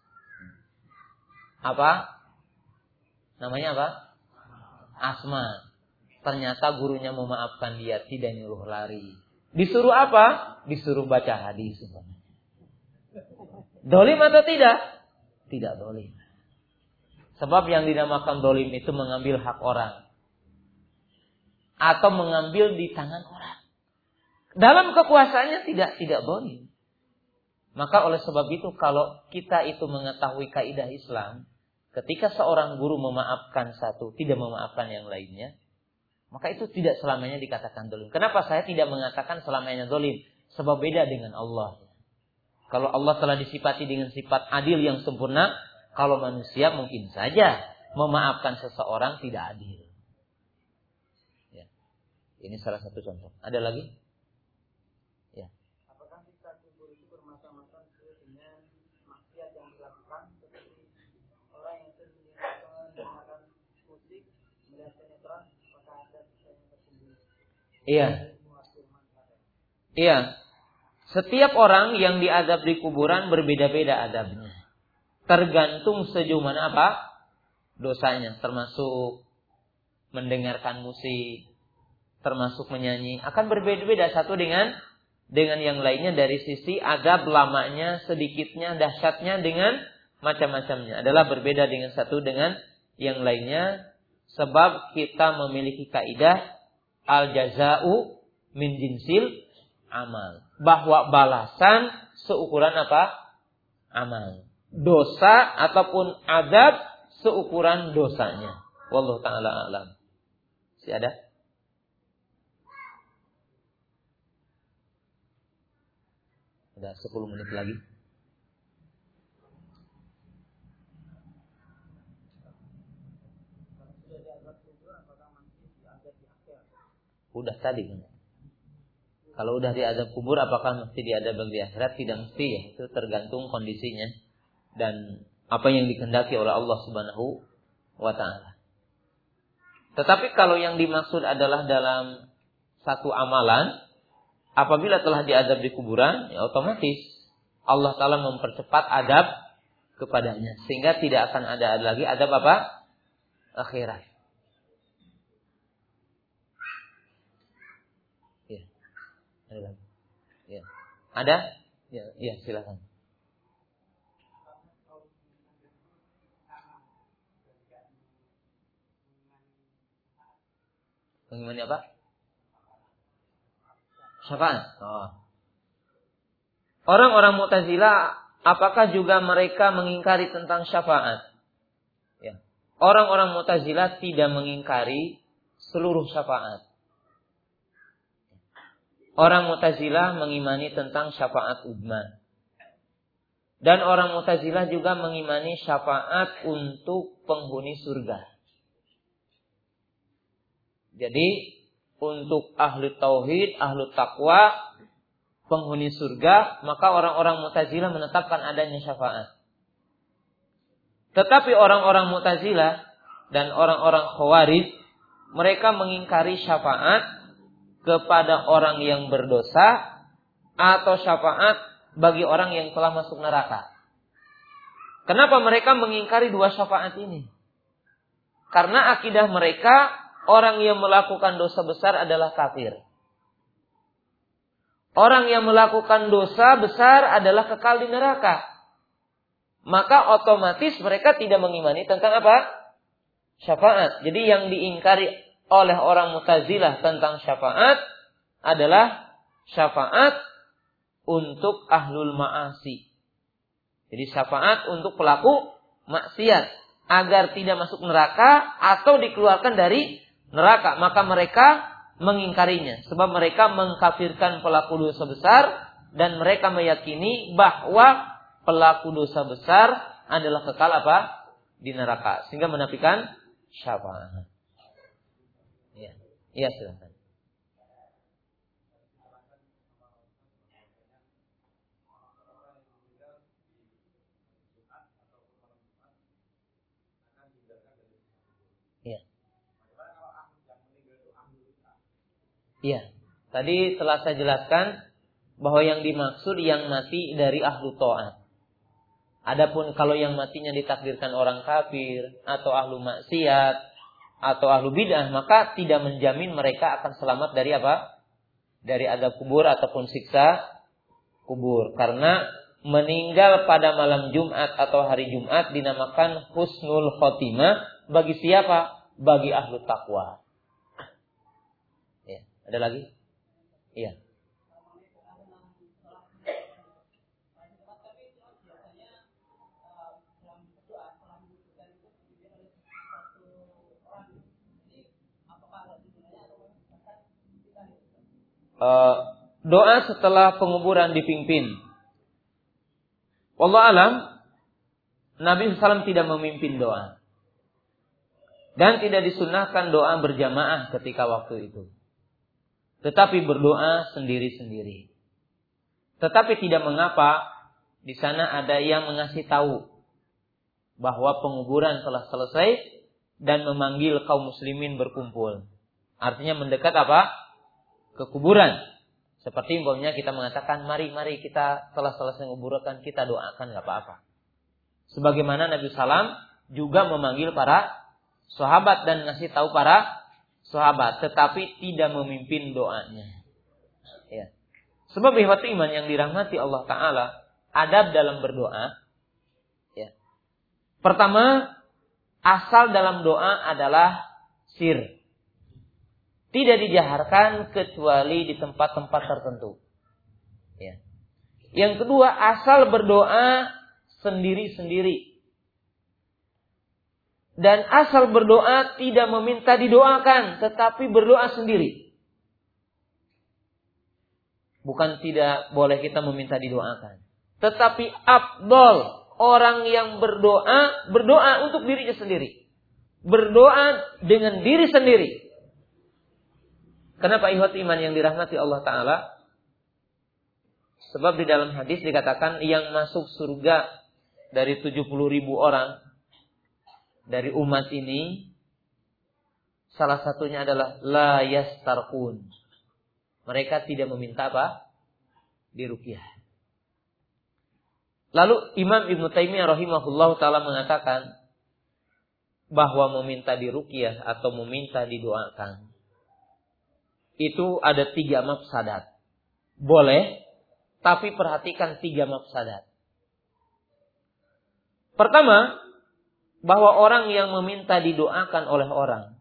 Apa? Namanya apa? Asma. Ternyata gurunya memaafkan dia, tidak nyuruh lari. Disuruh apa? Disuruh baca hadis. Dolim atau tidak? Tidak dolim. Sebab yang dinamakan dolim itu mengambil hak orang. Atau mengambil di tangan orang. Dalam kekuasaannya tidak dolim. Maka oleh sebab itu kalau kita itu mengetahui kaidah Islam, ketika seorang guru memaafkan satu, tidak memaafkan yang lainnya, maka itu tidak selamanya dikatakan dolim. Kenapa saya tidak mengatakan selamanya dolim? Sebab beda dengan Allah. Kalau Allah telah disifati dengan sifat adil yang sempurna, kalau manusia mungkin saja memaafkan seseorang tidak adil. Ya. Ini salah satu contoh. Ada lagi? Ya. Apakah siksa kubur itu bermacam-macam dengan maksiat yang dilakukan, seperti orang yang sering mendengarkan musik, melihat sinetron, apakah ada siksa yang tersendiri? Iya. Iya. Setiap orang yang diazab di kuburan berbeda-beda adabnya. Tergantung sejauh mana apa dosanya, termasuk mendengarkan musik, termasuk menyanyi, akan berbeda-beda satu dengan yang lainnya dari sisi azab lamanya, sedikitnya, dahsyatnya dengan macam-macamnya. Adalah berbeda dengan satu dengan yang lainnya, sebab kita memiliki kaidah al-jaza'u min jinsil amal, bahwa balasan seukuran apa? Amal. Dosa ataupun azab seukuran dosanya. Wallahu ta'ala a'lam. Masih ada? Ada 10 menit lagi. Udah tadi. Kalau udah diazab kubur, apakah mesti diazab di akhirat? Tidak mesti ya. Itu tergantung kondisinya dan apa yang dikehendaki oleh Allah Subhanahu wa ta'ala. Tetapi kalau yang dimaksud adalah dalam satu amalan, apabila telah diazab di kuburan, ya otomatis Allah Ta'ala mempercepat azab kepadanya. Sehingga tidak akan ada lagi azab apa? Akhirat. Ya. Ya. Ada? Ya, ya silakan. Mengimani apa? Syafaat. Oh. Orang-orang Mu'tazilah, apakah juga mereka mengingkari tentang syafaat? Ya. Orang-orang Mu'tazilah tidak mengingkari seluruh syafaat. Orang Mu'tazilah mengimani tentang syafaat uzma. Dan orang Mu'tazilah juga mengimani syafaat untuk penghuni surga. Jadi untuk ahli tauhid, ahli takwa, penghuni surga, maka orang-orang Mu'tazilah menetapkan adanya syafaat. Tetapi orang-orang Mu'tazilah dan orang-orang Khawarij, mereka mengingkari syafaat kepada orang yang berdosa atau syafaat bagi orang yang telah masuk neraka. Kenapa mereka mengingkari dua syafaat ini? Karena akidah mereka, orang yang melakukan dosa besar adalah kafir. Orang yang melakukan dosa besar adalah kekal di neraka. Maka otomatis mereka tidak mengimani tentang apa? Syafaat. Jadi yang diingkari oleh orang Mu'tazilah tentang syafaat adalah syafaat untuk ahlul ma'asi. Jadi syafaat untuk pelaku maksiat agar tidak masuk neraka atau dikeluarkan dari neraka. Maka mereka mengingkarinya sebab mereka mengkafirkan pelaku dosa besar dan mereka meyakini bahwa pelaku dosa besar adalah kekal apa? Di neraka, sehingga menafikan syafaat. Iya, silakan. Iya. Iya. Tadi telah saya jelaskan bahwa yang dimaksud yang mati dari ahlu ta'at. Adapun kalau yang matinya ditakdirkan orang kafir atau ahlu maksiat atau ahlu bid'ah, maka tidak menjamin mereka akan selamat dari apa? Dari azab kubur ataupun siksa kubur. Karena meninggal pada malam Jumat atau hari Jumat dinamakan husnul khotimah bagi siapa? Bagi ahlu takwa. Ya, ada lagi? Iya. doa setelah penguburan dipimpin. Wallahu alam, Nabi SAW tidak memimpin doa. Dan tidak disunnahkan doa berjamaah ketika waktu itu. Tetapi berdoa sendiri-sendiri. Tetapi tidak mengapa di sana ada yang mengasih tahu bahwa penguburan telah selesai dan memanggil kaum muslimin berkumpul. Artinya mendekat apa? Ke kuburan. Seperti umpamanya kita mengatakan, mari kita telah selesai menguburkan, kita doakan, nggak apa-apa. Sebagaimana Nabi SAW juga memanggil para sahabat dan ngasih tahu para sahabat, tetapi tidak memimpin doanya. Ya. Sebab ihwatu iman yang dirahmati Allah Ta'ala, adab dalam berdoa. Ya. Pertama, asal dalam doa adalah sir. Tidak dijaharkan kecuali di tempat-tempat tertentu. Ya. Yang kedua, asal berdoa sendiri-sendiri. Dan asal berdoa tidak meminta didoakan, tetapi berdoa sendiri. Bukan tidak boleh kita meminta didoakan. Tetapi afdol orang yang berdoa untuk dirinya sendiri. Berdoa dengan diri sendiri. Kenapa ihwat iman yang dirahmati Allah Ta'ala? Sebab di dalam hadis dikatakan yang masuk surga dari 70.000 orang dari umat ini, salah satunya adalah la yastarqun. Mereka tidak meminta apa? Diruqyah. Lalu Imam Ibnu Taimiyah rahimahullah ta'ala mengatakan bahwa meminta diruqyah atau meminta didoakan itu ada 3 mafsadat. Boleh, tapi perhatikan 3 mafsadat. Pertama, bahwa orang yang meminta didoakan oleh orang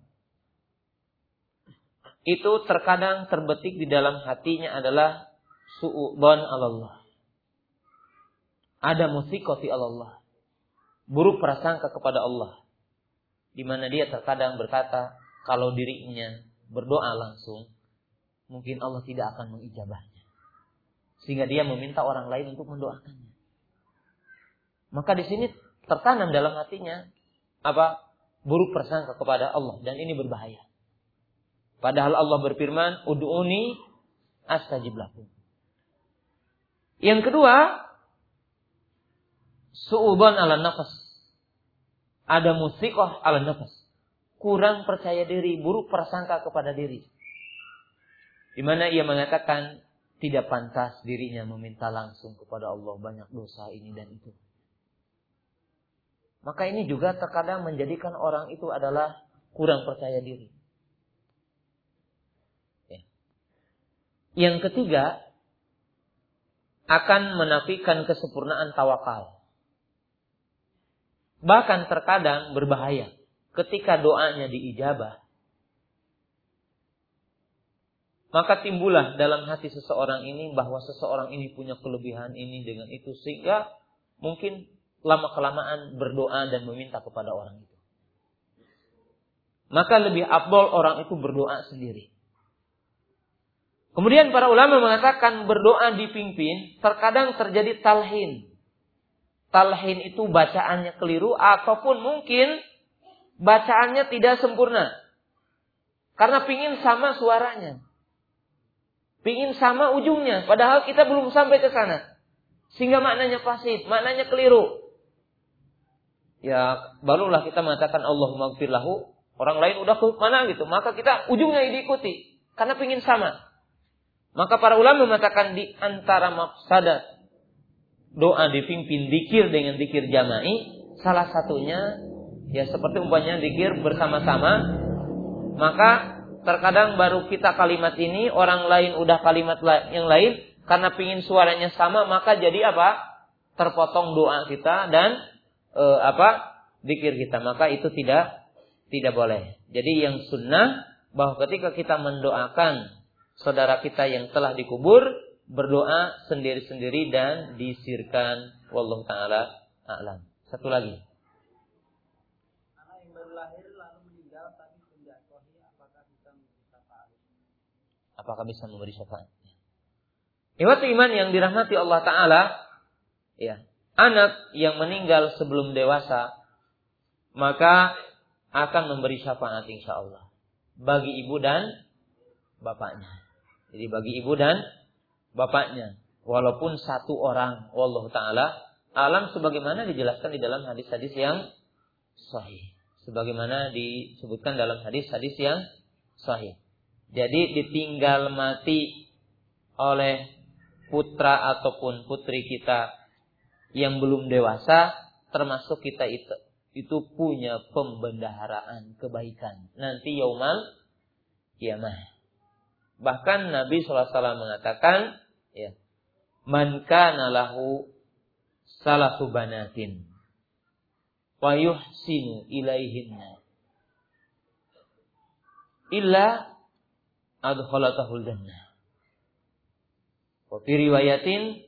itu terkadang terbetik di dalam hatinya adalah su'udzon Allah. Ada musiqati Allah. Buruk prasangka kepada Allah. Di mana dia terkadang berkata, kalau dirinya berdoa langsung, mungkin Allah tidak akan mengijabahnya. Sehingga dia meminta orang lain untuk mendoakannya. Maka di sini tertanam dalam hatinya apa? Buruk prasangka kepada Allah, dan ini berbahaya. Padahal Allah berfirman, ud'uni astajib lakum. Yang kedua, su'udzon ala nafas. Ada musiqah ala nafas. Kurang percaya diri, buruk prasangka kepada diri. Di mana ia mengatakan tidak pantas dirinya meminta langsung kepada Allah, banyak dosa ini dan itu. Maka ini juga terkadang menjadikan orang itu adalah kurang percaya diri. Ya. Yang ketiga, akan menafikan kesempurnaan tawakal. Bahkan terkadang berbahaya ketika doanya diijabah. Maka timbullah dalam hati seseorang ini bahwa seseorang ini punya kelebihan ini dengan itu, sehingga mungkin lama-kelamaan berdoa dan meminta kepada orang itu. Maka lebih afdol orang itu berdoa sendiri. Kemudian para ulama mengatakan berdoa dipimpin terkadang terjadi talhin. Talhin itu bacaannya keliru ataupun mungkin bacaannya tidak sempurna. Karena pingin sama suaranya. Pingin sama ujungnya, padahal kita belum sampai ke sana. Sehingga maknanya fasid, maknanya keliru. Ya, barulah kita mengatakan Allahumma ighfir lahu. Orang lain udah ke mana gitu, maka kita ujungnya diikuti karena pingin sama. Maka para ulama mengatakan di antara mafsadat doa dipimpin zikir dengan zikir jama'i, salah satunya ya seperti umpamanya zikir bersama-sama, maka terkadang baru kita kalimat ini, orang lain udah kalimat yang lain, karena pingin suaranya sama, maka jadi apa? Terpotong doa kita dan zikir kita. Maka itu tidak boleh. Jadi yang sunnah bahwa ketika kita mendoakan saudara kita yang telah dikubur, berdoa sendiri-sendiri dan disirkan. Wallahu taala a'lam. Satu lagi. Apakah bisa memberi syafaat? Ihwatu iman yang dirahmati Allah Ta'ala, ya, anak yang meninggal sebelum dewasa, maka akan memberi syafaat insya Allah bagi ibu dan bapaknya. Jadi bagi ibu dan bapaknya, walaupun satu orang, wallahu ta'ala alam, sebagaimana dijelaskan di dalam hadis-hadis yang sahih, sebagaimana disebutkan dalam hadis-hadis yang sahih. Jadi ditinggal mati oleh putra ataupun putri kita yang belum dewasa, termasuk kita itu punya pembendaharaan kebaikan nanti yaumal kiamah. Bahkan Nabi SAW mengatakan, ya, man kana lahu salasu banatin wa yuhsinu ilaihinna illa adkhalatahul jannah. Wa fi riwayatin,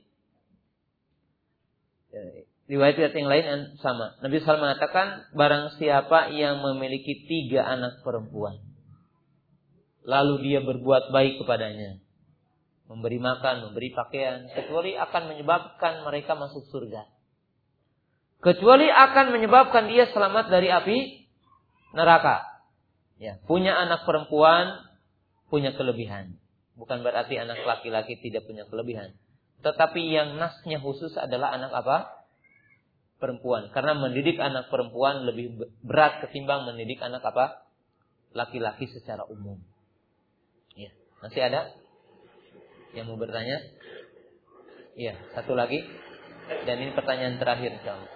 riwayat yang lain sama. Nabi SAW mengatakan, barang siapa yang memiliki 3 anak perempuan, lalu dia berbuat baik kepadanya, memberi makan, memberi pakaian, kecuali akan menyebabkan mereka masuk surga, kecuali akan menyebabkan dia selamat dari api neraka. Ya, punya anak perempuan punya kelebihan. Bukan berarti anak laki-laki tidak punya kelebihan. Tetapi yang nasnya khusus adalah anak apa? Perempuan. Karena mendidik anak perempuan lebih berat ketimbang mendidik anak apa? Laki-laki secara umum. Ya. Masih ada yang mau bertanya? Iya, satu lagi. Dan ini pertanyaan terakhir insyaallah.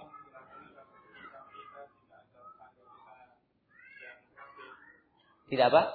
Tidak apa?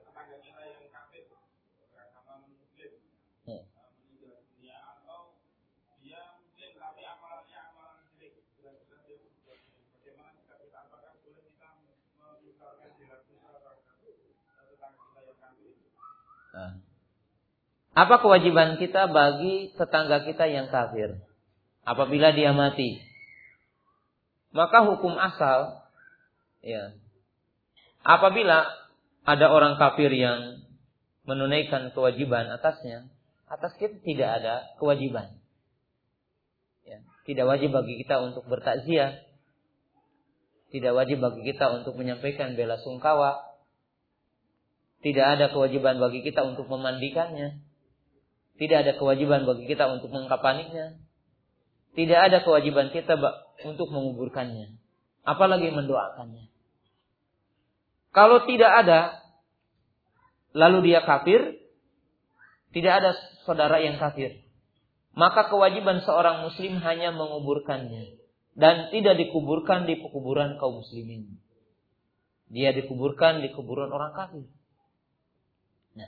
Apa kewajiban kita bagi tetangga kita yang kafir apabila dia mati? Maka hukum asal, ya, apabila ada orang kafir yang menunaikan kewajiban atasnya, atas kita tidak ada kewajiban. Ya, tidak wajib bagi kita untuk bertakziah, tidak wajib bagi kita untuk menyampaikan bela sungkawa, tidak ada kewajiban bagi kita untuk memandikannya, tidak ada kewajiban bagi kita untuk mengkafaninya, tidak ada kewajiban kita untuk menguburkannya, apalagi mendoakannya. Kalau tidak ada, lalu dia kafir, tidak ada saudara yang kafir, maka kewajiban seorang muslim hanya menguburkannya, dan tidak dikuburkan di kuburan kaum muslimin. Dia dikuburkan di kuburan orang kafir. Nah,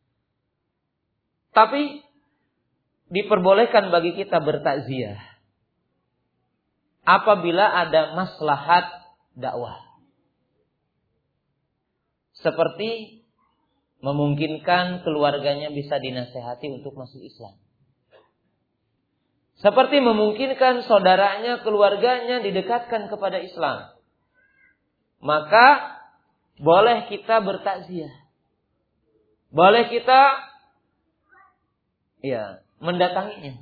tapi diperbolehkan bagi kita bertakziah apabila ada maslahat dakwah, seperti memungkinkan keluarganya bisa dinasehati untuk masuk Islam, seperti memungkinkan saudaranya, keluarganya didekatkan kepada Islam, maka boleh kita bertakziah, boleh kita mendatanginya.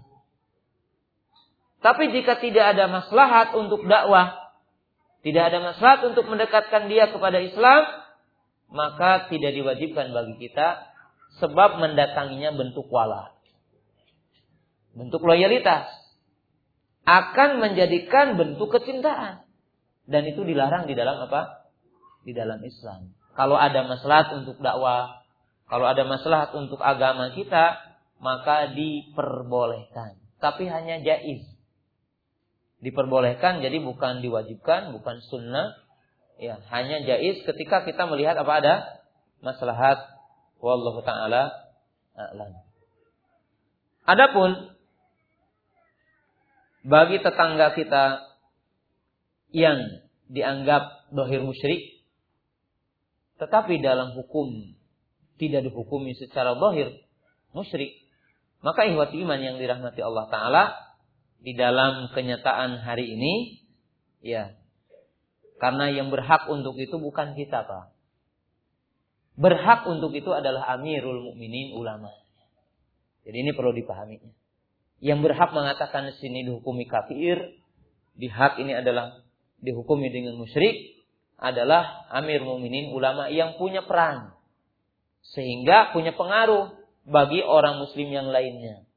Tapi jika tidak ada maslahat untuk dakwah, tidak ada maslahat untuk mendekatkan dia kepada Islam, maka tidak diwajibkan bagi kita, sebab mendatanginya bentuk wala, bentuk loyalitas, akan menjadikan bentuk kecintaan, dan itu dilarang di dalam apa? Di dalam Islam. Kalau ada maslahat untuk dakwah, kalau ada maslahat untuk agama kita, maka diperbolehkan, tapi hanya jaiz. Diperbolehkan, jadi bukan diwajibkan, bukan sunnah, ya, hanya jaiz ketika kita melihat apa ada maslahat. Wallahu ta'ala a'lam. Adapun bagi tetangga kita yang dianggap dohir musyrik, tetapi dalam hukum tidak dihukumi secara dohir musyrik, maka ihwati iman yang dirahmati Allah Ta'ala, di dalam kenyataan hari ini, ya, karena yang berhak untuk itu bukan kita, Pak. Berhak untuk itu adalah Amirul Mukminin, ulama. Jadi ini perlu dipahami. Yang berhak mengatakan di sini dihukumi kafir, di hak ini adalah dihukumi dengan musyrik, adalah Amir Mukminin, ulama yang punya peran sehingga punya pengaruh bagi orang muslim yang lainnya.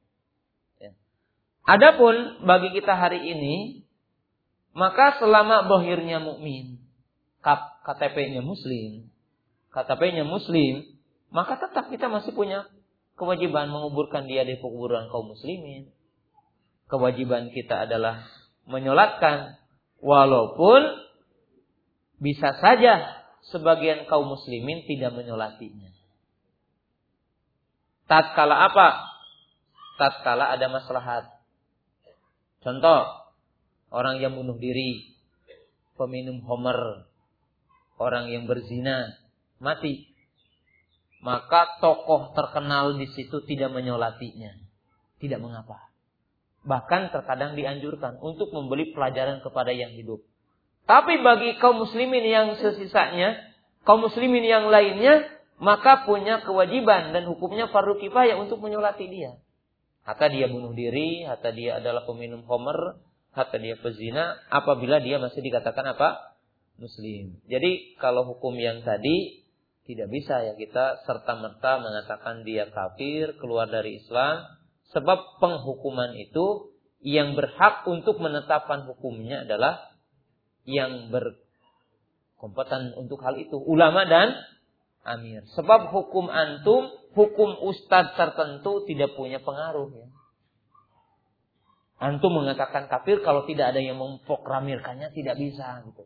Adapun bagi kita hari ini, maka selama zahirnya mukmin, KTP-nya muslim, maka tetap kita masih punya kewajiban menguburkan dia di kuburan kaum muslimin. Kewajiban kita adalah menyolatkan, walaupun bisa saja sebagian kaum muslimin tidak menyolatinya. Tatkala apa? Tatkala ada maslahat. Contoh, orang yang bunuh diri, peminum khamr, orang yang berzina, mati. Maka tokoh terkenal di situ tidak menyolatinya. Tidak mengapa. Bahkan terkadang dianjurkan untuk memberi pelajaran kepada yang hidup. Tapi bagi kaum muslimin yang sesisanya, kaum muslimin yang lainnya, maka punya kewajiban dan hukumnya fardu kifayah untuk menyolati dia. Hatta dia bunuh diri, hatta dia adalah peminum khamr, hatta dia pezina, apabila dia masih dikatakan apa? Muslim. Jadi kalau hukum yang tadi tidak bisa ya kita serta-merta mengatakan dia kafir, keluar dari Islam, sebab penghukuman itu yang berhak untuk menetapkan hukumnya adalah yang berkompeten untuk hal itu, ulama dan amir. Sebab hukum antum, hukum ustadz tertentu tidak punya pengaruh ya. Antum mengatakan kafir kalau tidak ada yang memproklamirkannya tidak bisa gitu.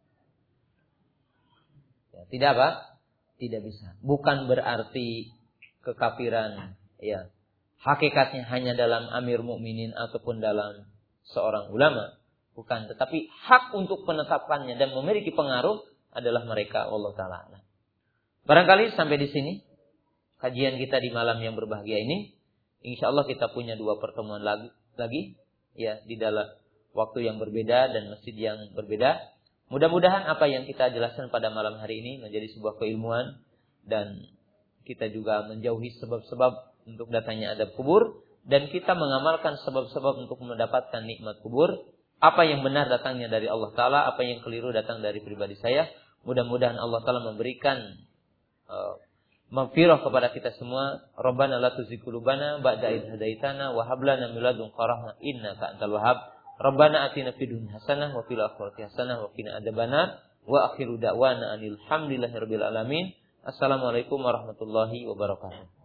Ya, tidak apa? Tidak bisa. Bukan berarti kekafiran ya hakikatnya hanya dalam Amir Mukminin ataupun dalam seorang ulama. Bukan, tetapi hak untuk penetapannya dan memiliki pengaruh adalah mereka, Allah Ta'ala. Barangkali sampai di sini kajian kita di malam yang berbahagia ini. Insyaallah kita punya 2 pertemuan lagi ya di dalam waktu yang berbeda dan masjid yang berbeda. Mudah-mudahan apa yang kita jelaskan pada malam hari ini menjadi sebuah keilmuan dan kita juga menjauhi sebab-sebab untuk datangnya adab kubur dan kita mengamalkan sebab-sebab untuk mendapatkan nikmat kubur. Apa yang benar datangnya dari Allah Ta'ala, apa yang keliru datang dari pribadi saya. Mudah-mudahan Allah Ta'ala memberikan maghfirah kepada kita semua. Rabbana la tuzigh qulubana ba'da idh hadaitana wa hab lana min ladunka rahmah innaka antal wahhab. Rabbana atina fid dunya hasanah wa fil akhirati hasanah wa qina adzabannar. Wa akhiru da'wana alhamdulillahirabbil alamin. Assalamualaikum warahmatullahi wabarakatuh.